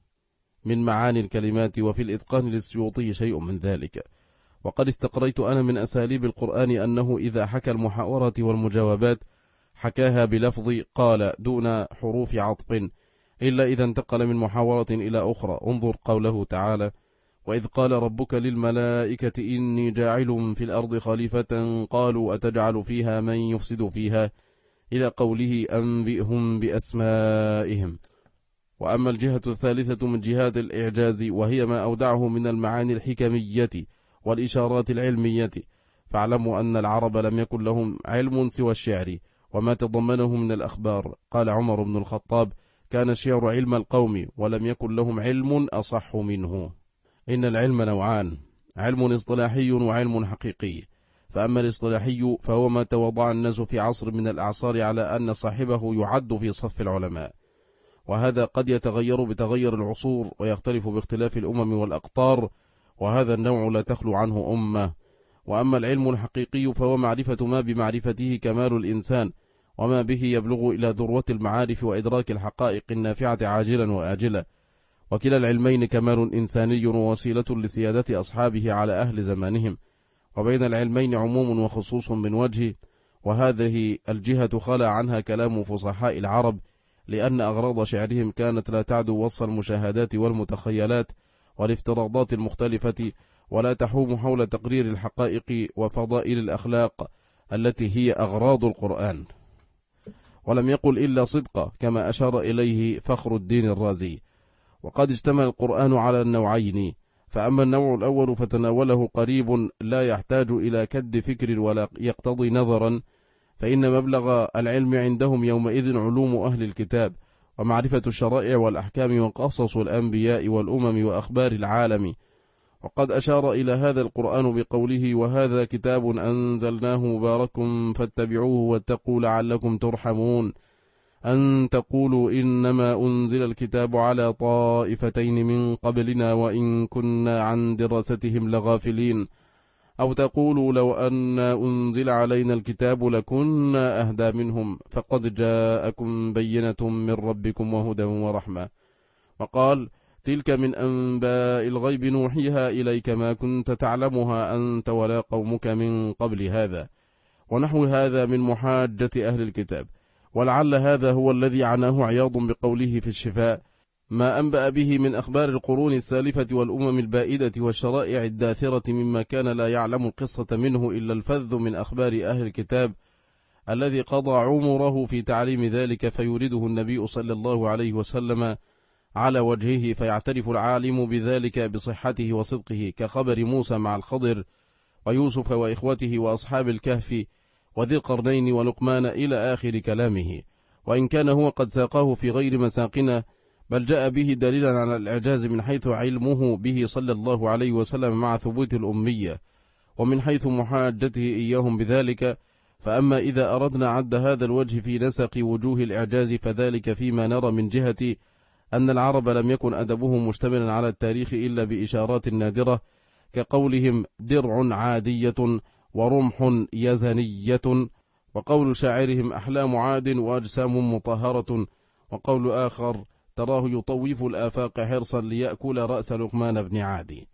Speaker 1: من معاني الكلمات، وفي الإتقان للسيوطي شيء من ذلك. وقد استقريت أنا من أساليب القرآن أنه إذا حكى المحاورة والمجاوبات حكاها بلفظ قال دون حروف عطف، إلا إذا انتقل من محاورة إلى أخرى. انظر قوله تعالى: وإذ قال ربك للملائكة إني جاعل في الأرض خليفة قالوا أتجعل فيها من يفسد فيها، إلى قوله أنبئهم بأسمائهم. وأما الجهة الثالثة من جهات الإعجاز وهي ما أودعه من المعاني الحكمية والإشارات العلمية، فاعلموا أن العرب لم يكن لهم علم سوى الشعر وما تضمنه من الأخبار. قال عمر بن الخطاب: كان الشعر علم القوم ولم يكن لهم علم أصح منه. إن العلم نوعان: علم اصطلاحي وعلم حقيقي. فأما الاصطلاحي فهو ما توضع الناس في عصر من الأعصار على أن صاحبه يعد في صف العلماء، وهذا قد يتغير بتغير العصور ويختلف باختلاف الأمم والأقطار، وهذا النوع لا تخلو عنه أمة. وأما العلم الحقيقي فهو معرفة ما بمعرفته كمال الإنسان، وما به يبلغ إلى ذروة المعارف وإدراك الحقائق النافعة عاجلا وآجلا. وكلا العلمين كمال إنساني ووسيلة لسيادة أصحابه على أهل زمانهم، وبين العلمين عموم وخصوص من وجه، وهذه الجهة خلى عنها كلام فصحاء العرب، لأن أغراض شعرهم كانت لا تعدو وصف المشاهدات والمتخيلات والافتراضات المختلفة، ولا تحوم حول تقرير الحقائق وفضائل الأخلاق التي هي أغراض القرآن. ولم يقل إلا صدقا كما أشار إليه فخر الدين الرازي. وقد اشتمل القرآن على النوعين، فأما النوع الأول فتناوله قريب لا يحتاج إلى كد فكر ولا يقتضي نظرا، فإن مبلغ العلم عندهم يومئذ علوم أهل الكتاب، ومعرفة الشرائع والأحكام وقصص الأنبياء والأمم وأخبار العالم. وقد أشار إلى هذا القرآن بقوله: وهذا كتاب أنزلناه مبارك فاتبعوه واتقوا لعلكم ترحمون، أن تقولوا إنما أنزل الكتاب على طائفتين من قبلنا وإن كنا عن دراستهم لغافلين، أو تقولوا لو أن أنزل علينا الكتاب لكنا أهدى منهم، فقد جاءكم بينة من ربكم وهدى ورحمة. وقال: تلك من أنباء الغيب نوحيها إليك ما كنت تعلمها أنت ولا قومك من قبل هذا، ونحو هذا من محاجة أهل الكتاب. ولعل هذا هو الذي عناه عياض بقوله في الشفاء: ما أنبأ به من أخبار القرون السالفة والأمم البائدة والشرائع الداثرة مما كان لا يعلم القصة منه إلا الفذ من أخبار أهل الكتاب، الذي قضى عمره في تعليم ذلك، فيورده النبي صلى الله عليه وسلم على وجهه، فيعترف العالم بذلك بصحته وصدقه، كخبر موسى مع الخضر ويوسف وإخوته وأصحاب الكهف وذي القرنين ولقمان إلى آخر كلامه. وإن كان هو قد ساقه في غير مساقنا، بل جاء به دليلا على الإعجاز من حيث علمه به صلى الله عليه وسلم مع ثبوت الأمية، ومن حيث محاجته إياهم بذلك. فأما إذا أردنا عد هذا الوجه في نسق وجوه الإعجاز، فذلك فيما نرى من جهة أن العرب لم يكن أدبهم مشتملا على التاريخ إلا بإشارات نادرة، كقولهم درع عادية ورمح يزنية، وقول شاعرهم أحلام عاد وأجسام مطهرة، وقول آخر تراه يطوف الآفاق حرصا ليأكل رأس لقمان بن عادي.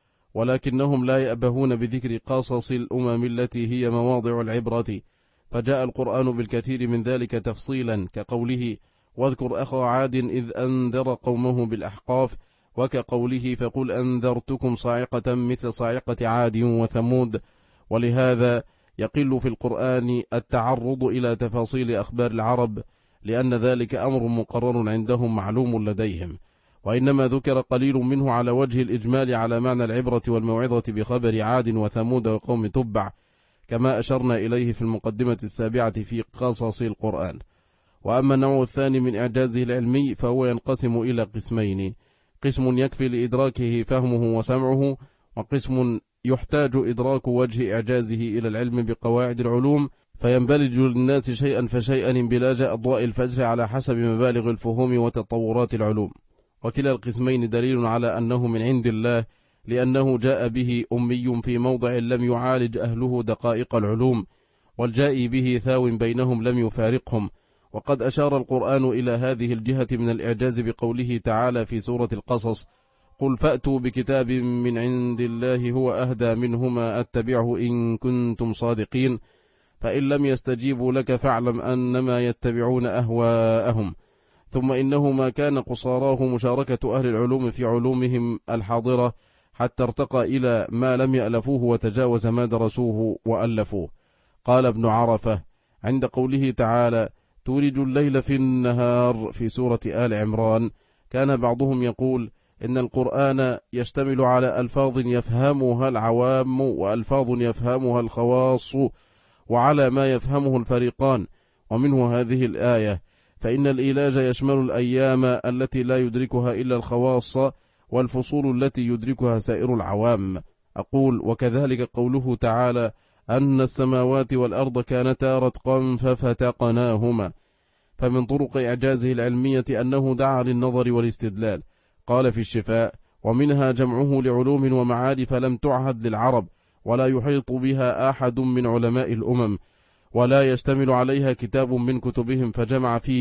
Speaker 1: ولكنهم لا يأبهون بذكر قصص الأمم التي هي مواضع العبرة، فجاء القرآن بالكثير من ذلك تفصيلا، كقوله: واذكر أخا عاد إذ أنذر قومه بالأحقاف، وكقوله: فقل أنذرتكم صاعقة مثل صاعقة عاد وثمود. ولهذا يقل في القرآن التعرض إلى تفاصيل أخبار العرب، لأن ذلك أمر مقرر عندهم معلوم لديهم، وإنما ذكر قليل منه على وجه الإجمال على معنى العبرة والموعظة بخبر عاد وثمود وقوم تبع، كما أشرنا إليه في المقدمة السابعة في قصص القرآن. وأما النوع الثاني من إعجازه العلمي فهو ينقسم إلى قسمين: قسم يكفي لإدراكه فهمه وسمعه، وقسم يحتاج إدراك وجه إعجازه إلى العلم بقواعد العلوم، فينبلج للناس شيئا فشيئا انبلاج أضواء الفجر على حسب مبالغ الفهوم وتطورات العلوم. وكلا القسمين دليل على أنه من عند الله، لأنه جاء به أمي في موضع لم يعالج أهله دقائق العلوم، والجاء به ثاو بينهم لم يفارقهم. وقد أشار القرآن إلى هذه الجهة من الإعجاز بقوله تعالى في سورة القصص: قل فأتوا بكتاب من عند الله هو أهدى منهما أتبعه إن كنتم صادقين، فإن لم يستجيبوا لك فاعلم أنما يتبعون أهواءهم. ثم إنه ما كان قصاراه مشاركة أهل العلوم في علومهم الحاضرة، حتى ارتقى إلى ما لم يألفوه وتجاوز ما درسوه وألفوه. قال ابن عرفة عند قوله تعالى: تولج الليل في النهار في سورة آل عمران، كان بعضهم يقول إن القرآن يشتمل على ألفاظ يفهمها العوام وألفاظ يفهمها الخواص، وعلى ما يفهمه الفريقان، ومنه هذه الآية: فإن الإيلاج يشمل الأيام التي لا يدركها إلا الخواص، والفصول التي يدركها سائر العوام. أقول: وكذلك قوله تعالى: أن السماوات والأرض كانتا رتقا ففتقناهما. فمن طرق إعجازه العلمية أنه دعا للنظر والاستدلال. قال في الشفاء: ومنها جمعه لعلوم ومعارف لم تعهد للعرب، ولا يحيط بها أحد من علماء الأمم، ولا يشتمل عليها كتاب من كتبهم، فجمع فيه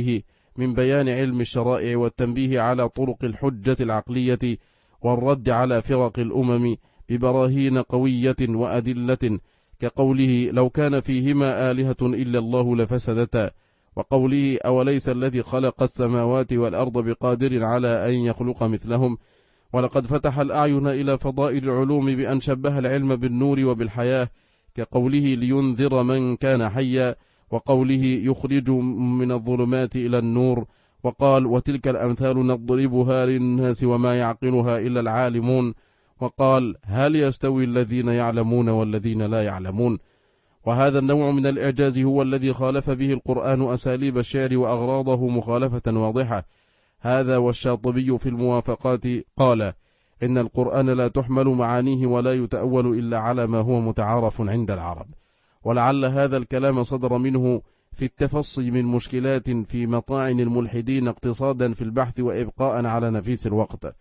Speaker 1: من بيان علم الشرائع والتنبيه على طرق الحجة العقلية والرد على فرق الأمم ببراهين قوية وأدلة، كقوله لو كان فيهما آلهة إلا الله لفسدتا، وقوله أوليس الذي خلق السماوات والأرض بقادر على أن يخلق مثلهم، ولقد فتح الأعين إلى فضائل العلوم بأن شبه العلم بالنور وبالحياة، كقوله لينذر من كان حيا، وقوله يخرج من الظلمات إلى النور، وقال وتلك الأمثال نضربها للناس وما يعقلها إلا العالمون، وقال هل يستوي الذين يعلمون والذين لا يعلمون. وهذا النوع من الإعجاز هو الذي خالف به القرآن أساليب الشعر وأغراضه مخالفة واضحة. هذا والشاطبي في الموافقات قال إن القرآن لا تحمل معانيه ولا يتأول إلا على ما هو متعارف عند العرب، ولعل هذا الكلام صدر منه في التفصي من مشكلات في مطاعن الملحدين اقتصادا في البحث وإبقاء على نفيس الوقت،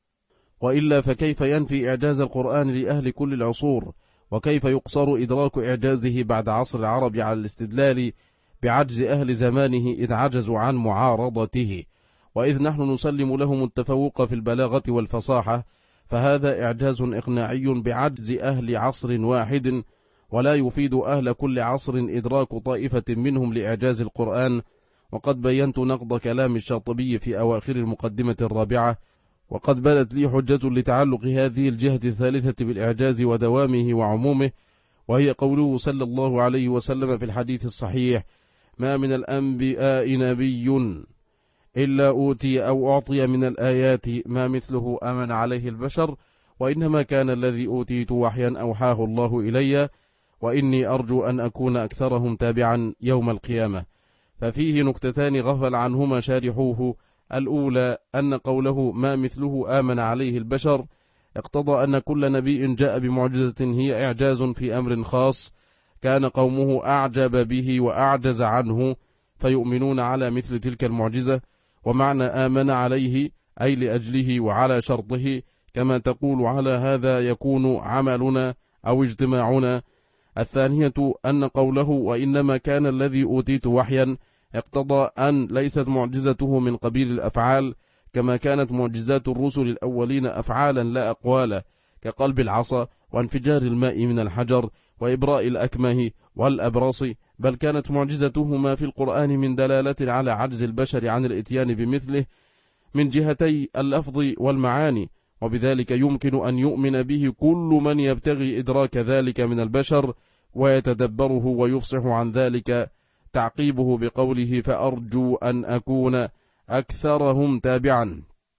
Speaker 1: وإلا فكيف ينفي إعجاز القرآن لأهل كل العصور؟ وكيف يقصر إدراك إعجازه بعد عصر العرب على الاستدلال بعجز أهل زمانه إذ عجزوا عن معارضته؟ وإذ نحن نسلم لهم التفوق في البلاغة والفصاحة، فهذا إعجاز إقناعي بعجز أهل عصر واحد، ولا يفيد أهل كل عصر إدراك طائفة منهم لإعجاز القرآن. وقد بينت نقض كلام الشاطبي في أواخر المقدمة الرابعة، وقد بدت لي حجة لتعلق هذه الجهة الثالثة بالإعجاز ودوامه وعمومه، وهي قوله صلى الله عليه وسلم في الحديث الصحيح ما من الأنبياء نبي إلا أوتي أو أعطي من الآيات ما مثله آمن عليه البشر، وإنما كان الذي أوتيت وحيا أوحاه الله إلي، وإني أرجو أن أكون أكثرهم تابعا يوم القيامة. ففيه نكتتان غفل عنهما شارحوه. الأولى أن قوله ما مثله آمن عليه البشر اقتضى أن كل نبي جاء بمعجزة هي إعجاز في أمر خاص كان قومه أعجب به وأعجز عنه فيؤمنون على مثل تلك المعجزة. ومعنى آمن عليه أي لأجله وعلى شرطه، كما تقول على هذا يكون عملنا أو اجتماعنا. الثانية أن قوله وإنما كان الذي أوتيت وحيا اقتضى أن ليست معجزته من قبيل الأفعال، كما كانت معجزات الرسل الأولين أفعالا لا أقوالا، كقلب العصا وانفجار الماء من الحجر وإبراء الأكمه والأبرص، بل كانت معجزته ما في القرآن من دلالة على عجز البشر عن الإتيان بمثله من جهتي اللفظ والمعاني، وبذلك يمكن أن يؤمن به كل من يبتغي إدراك ذلك من البشر ويتدبره ويفصح عن ذلك. تعقيبه بقوله فأرجو أن أكون أكثرهم تابعا،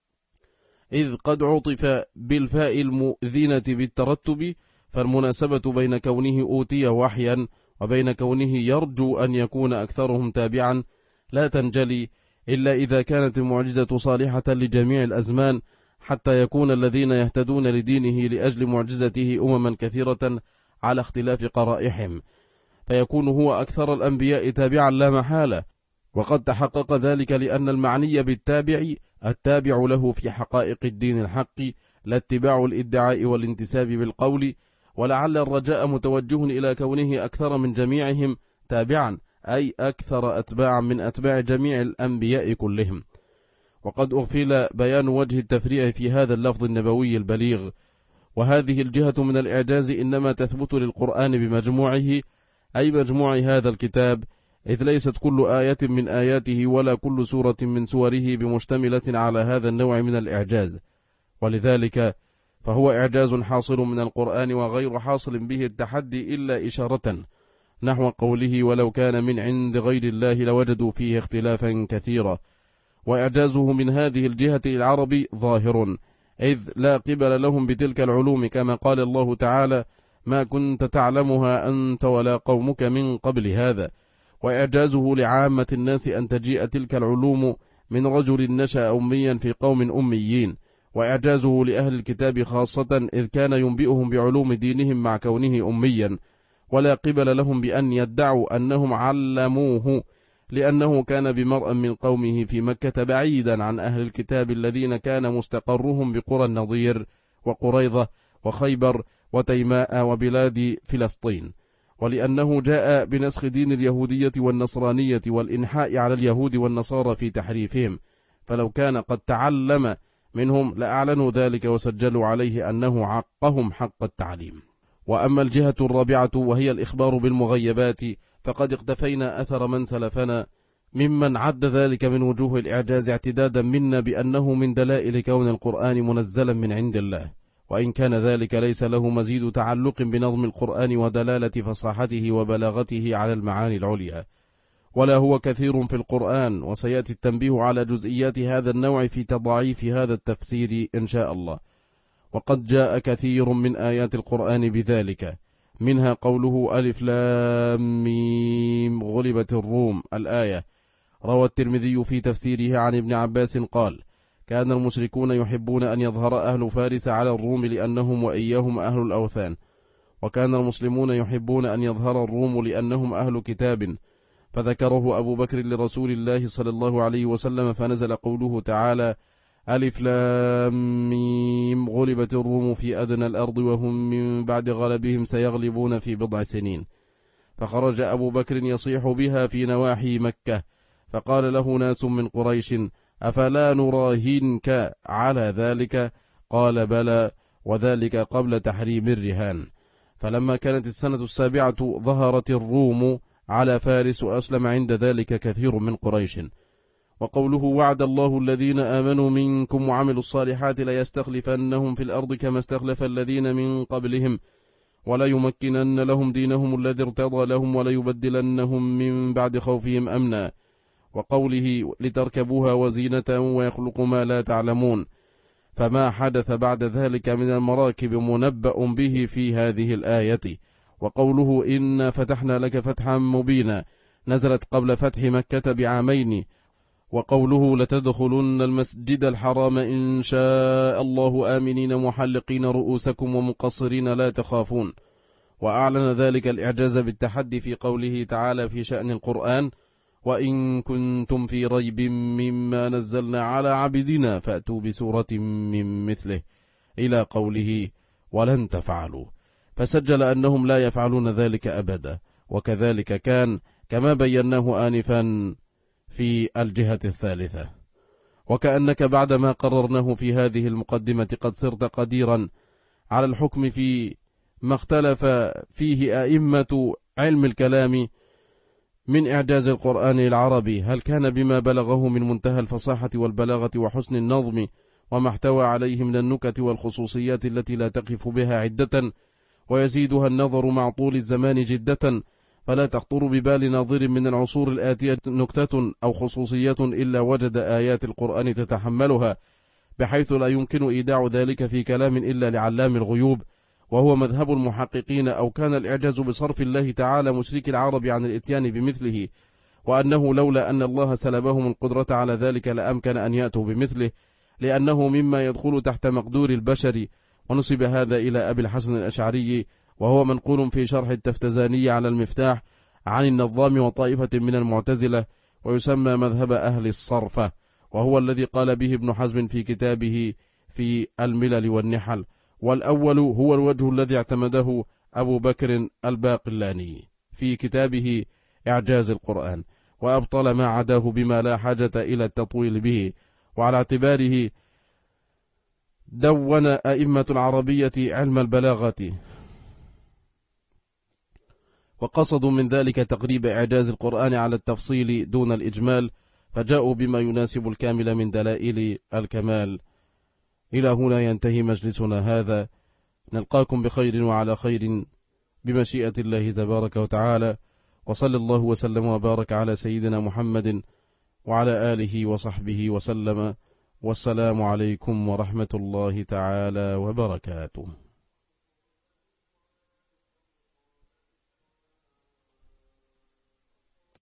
Speaker 1: إذ قد عطف بالفاء المؤذنة بالترتب، فالمناسبة بين كونه أوتي وحيا وبين كونه يرجو أن يكون أكثرهم تابعا لا تنجلي إلا إذا كانت المعجزة صالحة لجميع الأزمان، حتى يكون الذين يهتدون لدينه لأجل معجزته أمما كثيرة على اختلاف قرائحهم، فيكون هو أكثر الأنبياء تابعا لا محالة. وقد تحقق ذلك لأن المعني بالتابع التابع له في حقائق الدين الحق، لا اتباع الادعاء والانتساب بالقول، ولعل الرجاء متوجه إلى كونه أكثر من جميعهم تابعا، أي أكثر أتباعا من أتباع جميع الأنبياء كلهم. وقد أغفل بيان وجه التفريع في هذا اللفظ النبوي البليغ. وهذه الجهة من الإعجاز إنما تثبت للقرآن بمجموعه، أي مجموع هذا الكتاب، إذ ليست كل آية من آياته ولا كل سورة من سوره بمشتملة على هذا النوع من الإعجاز، ولذلك فهو إعجاز حاصل من القرآن وغير حاصل به التحدي إلا إشارة نحو قوله ولو كان من عند غير الله لوجدوا فيه اختلافا كثيرا. وإعجازه من هذه الجهة للعرب ظاهر، إذ لا قبل لهم بتلك العلوم، كما قال الله تعالى ما كنت تعلمها أنت ولا قومك من قبل هذا. وإعجازه لعامة الناس أن تجيء تلك العلوم من رجل نشأ أميا في قوم أميين. وإعجازه لأهل الكتاب خاصة، إذ كان ينبئهم بعلوم دينهم مع كونه أميا، ولا قبل لهم بأن يدعوا أنهم علموه، لأنه كان بمرأ من قومه في مكة بعيدا عن أهل الكتاب الذين كان مستقرهم بقرى النضير وقريظة وخيبر وتيماء وبلاد فلسطين. ولأنه جاء بنسخ دين اليهودية والنصرانية والإنحاء على اليهود والنصارى في تحريفهم، فلو كان قد تعلم منهم لأعلنوا ذلك وسجلوا عليه أنه عقهم حق التعليم. وأما الجهة الرابعة وهي الإخبار بالمغيبات، فقد اقتفينا أثر من سلفنا ممن عد ذلك من وجوه الإعجاز اعتدادا منا بأنه من دلائل كون القرآن منزلا من عند الله، وإن كان ذلك ليس له مزيد تعلق بنظم القرآن ودلالة فصاحته وبلاغته على المعاني العليا، ولا هو كثير في القرآن، وسيأتي التنبيه على جزئيات هذا النوع في تضعيف هذا التفسير إن شاء الله. وقد جاء كثير من آيات القرآن بذلك، منها قوله ألف لام ميم غلبت الروم الآية. روى الترمذي في تفسيره عن ابن عباس قال: كان المشركون يحبون أن يظهر أهل فارس على الروم لأنهم وإياهم أهل الأوثان، وكان المسلمون يحبون أن يظهر الروم لأنهم أهل كتاب، فذكره أبو بكر لرسول الله صلى الله عليه وسلم، فنزل قوله تعالى: ألف لام ميم غلبت الروم في أدنى الأرض وهم من بعد غلبهم سيغلبون في بضع سنين. فخرج أبو بكر يصيح بها في نواحي مكة، فقال له ناس من قريش: أفلا نراهنك على ذلك؟ قال: بلى، وذلك قبل تحريم الرهان. فلما كانت السنة 7 ظهرت الروم على فارس، وأسلم عند ذلك كثير من قريش. وقوله: وعد الله الذين آمنوا منكم وعملوا الصالحات ليستخلفنهم في الأرض كما استخلف الذين من قبلهم وليمكنن لهم دينهم الذي ارتضى لهم وليبدلنهم من بعد خوفهم أمنا. وقوله: لتركبوها وزينة ويخلق ما لا تعلمون. فما حدث بعد ذلك من المراكب منبأ به في هذه الآية. وقوله: إنا فتحنا لك فتحا مبينا نزلت قبل فتح مكة بعامين. وقوله: لتدخلن المسجد الحرام إن شاء الله آمنين محلقين رؤوسكم ومقصرين لا تخافون. وأعلن ذلك الإعجاز بالتحدي في قوله تعالى في شأن القرآن: وإن كنتم في ريب مما نزلنا على عبدنا فأتوا بسورة من مثله، إلى قوله: ولن تفعلوا. فسجل أنهم لا يفعلون ذلك أبدا. وكذلك كان كما بيناه آنفا في الجهة الثالثة. وكأنك بعدما قررناه في هذه المقدمة قد صرت قديرا على الحكم في ما اختلف فيه أئمة علم الكلام من إعجاز القرآن العربي، هل كان بما بلغه من منتهى الفصاحة والبلاغة وحسن النظم، وما احتوى عليه من النكت والخصوصيات التي لا تقف بها عدة ويزيدها النظر مع طول الزمان جدة، فلا تخطر ببال ناظر من العصور الآتية نكتة أو خصوصية إلا وجد آيات القرآن تتحملها، بحيث لا يمكن إيداع ذلك في كلام إلا لعلام الغيوب، وهو مذهب المحققين. أو كان الإعجاز بصرف الله تعالى مشرك العرب عن الإتيان بمثله، وأنه لولا أن الله سلبهم القدرة على ذلك لأمكن أن يأتوا بمثله، لأنه مما يدخل تحت مقدور البشر. ونسب هذا إلى أبي الحسن الأشعري، وهو منقول في شرح التفتزاني على المفتاح عن النظام وطائفة من المعتزلة، ويسمى مذهب أهل الصرفة، وهو الذي قال به ابن حزم في كتابه في الملل والنحل. والأول هو الوجه الذي اعتمده أبو بكر الباقلاني في كتابه إعجاز القرآن، وأبطل ما عداه بما لا حاجة إلى التطويل به. وعلى اعتباره دون أئمة العربية علم البلاغة، وقصدوا من ذلك تقريب إعجاز القرآن على التفصيل دون الإجمال، فجاءوا بما يناسب الكامل من دلائل الكمال. إلى هنا ينتهي مجلسنا هذا، نلقاكم بخير وعلى خير بمشيئة الله تبارك وتعالى، وصلى الله وسلم وبارك على سيدنا محمد وعلى آله وصحبه وسلم، والسلام عليكم ورحمة الله تعالى وبركاته.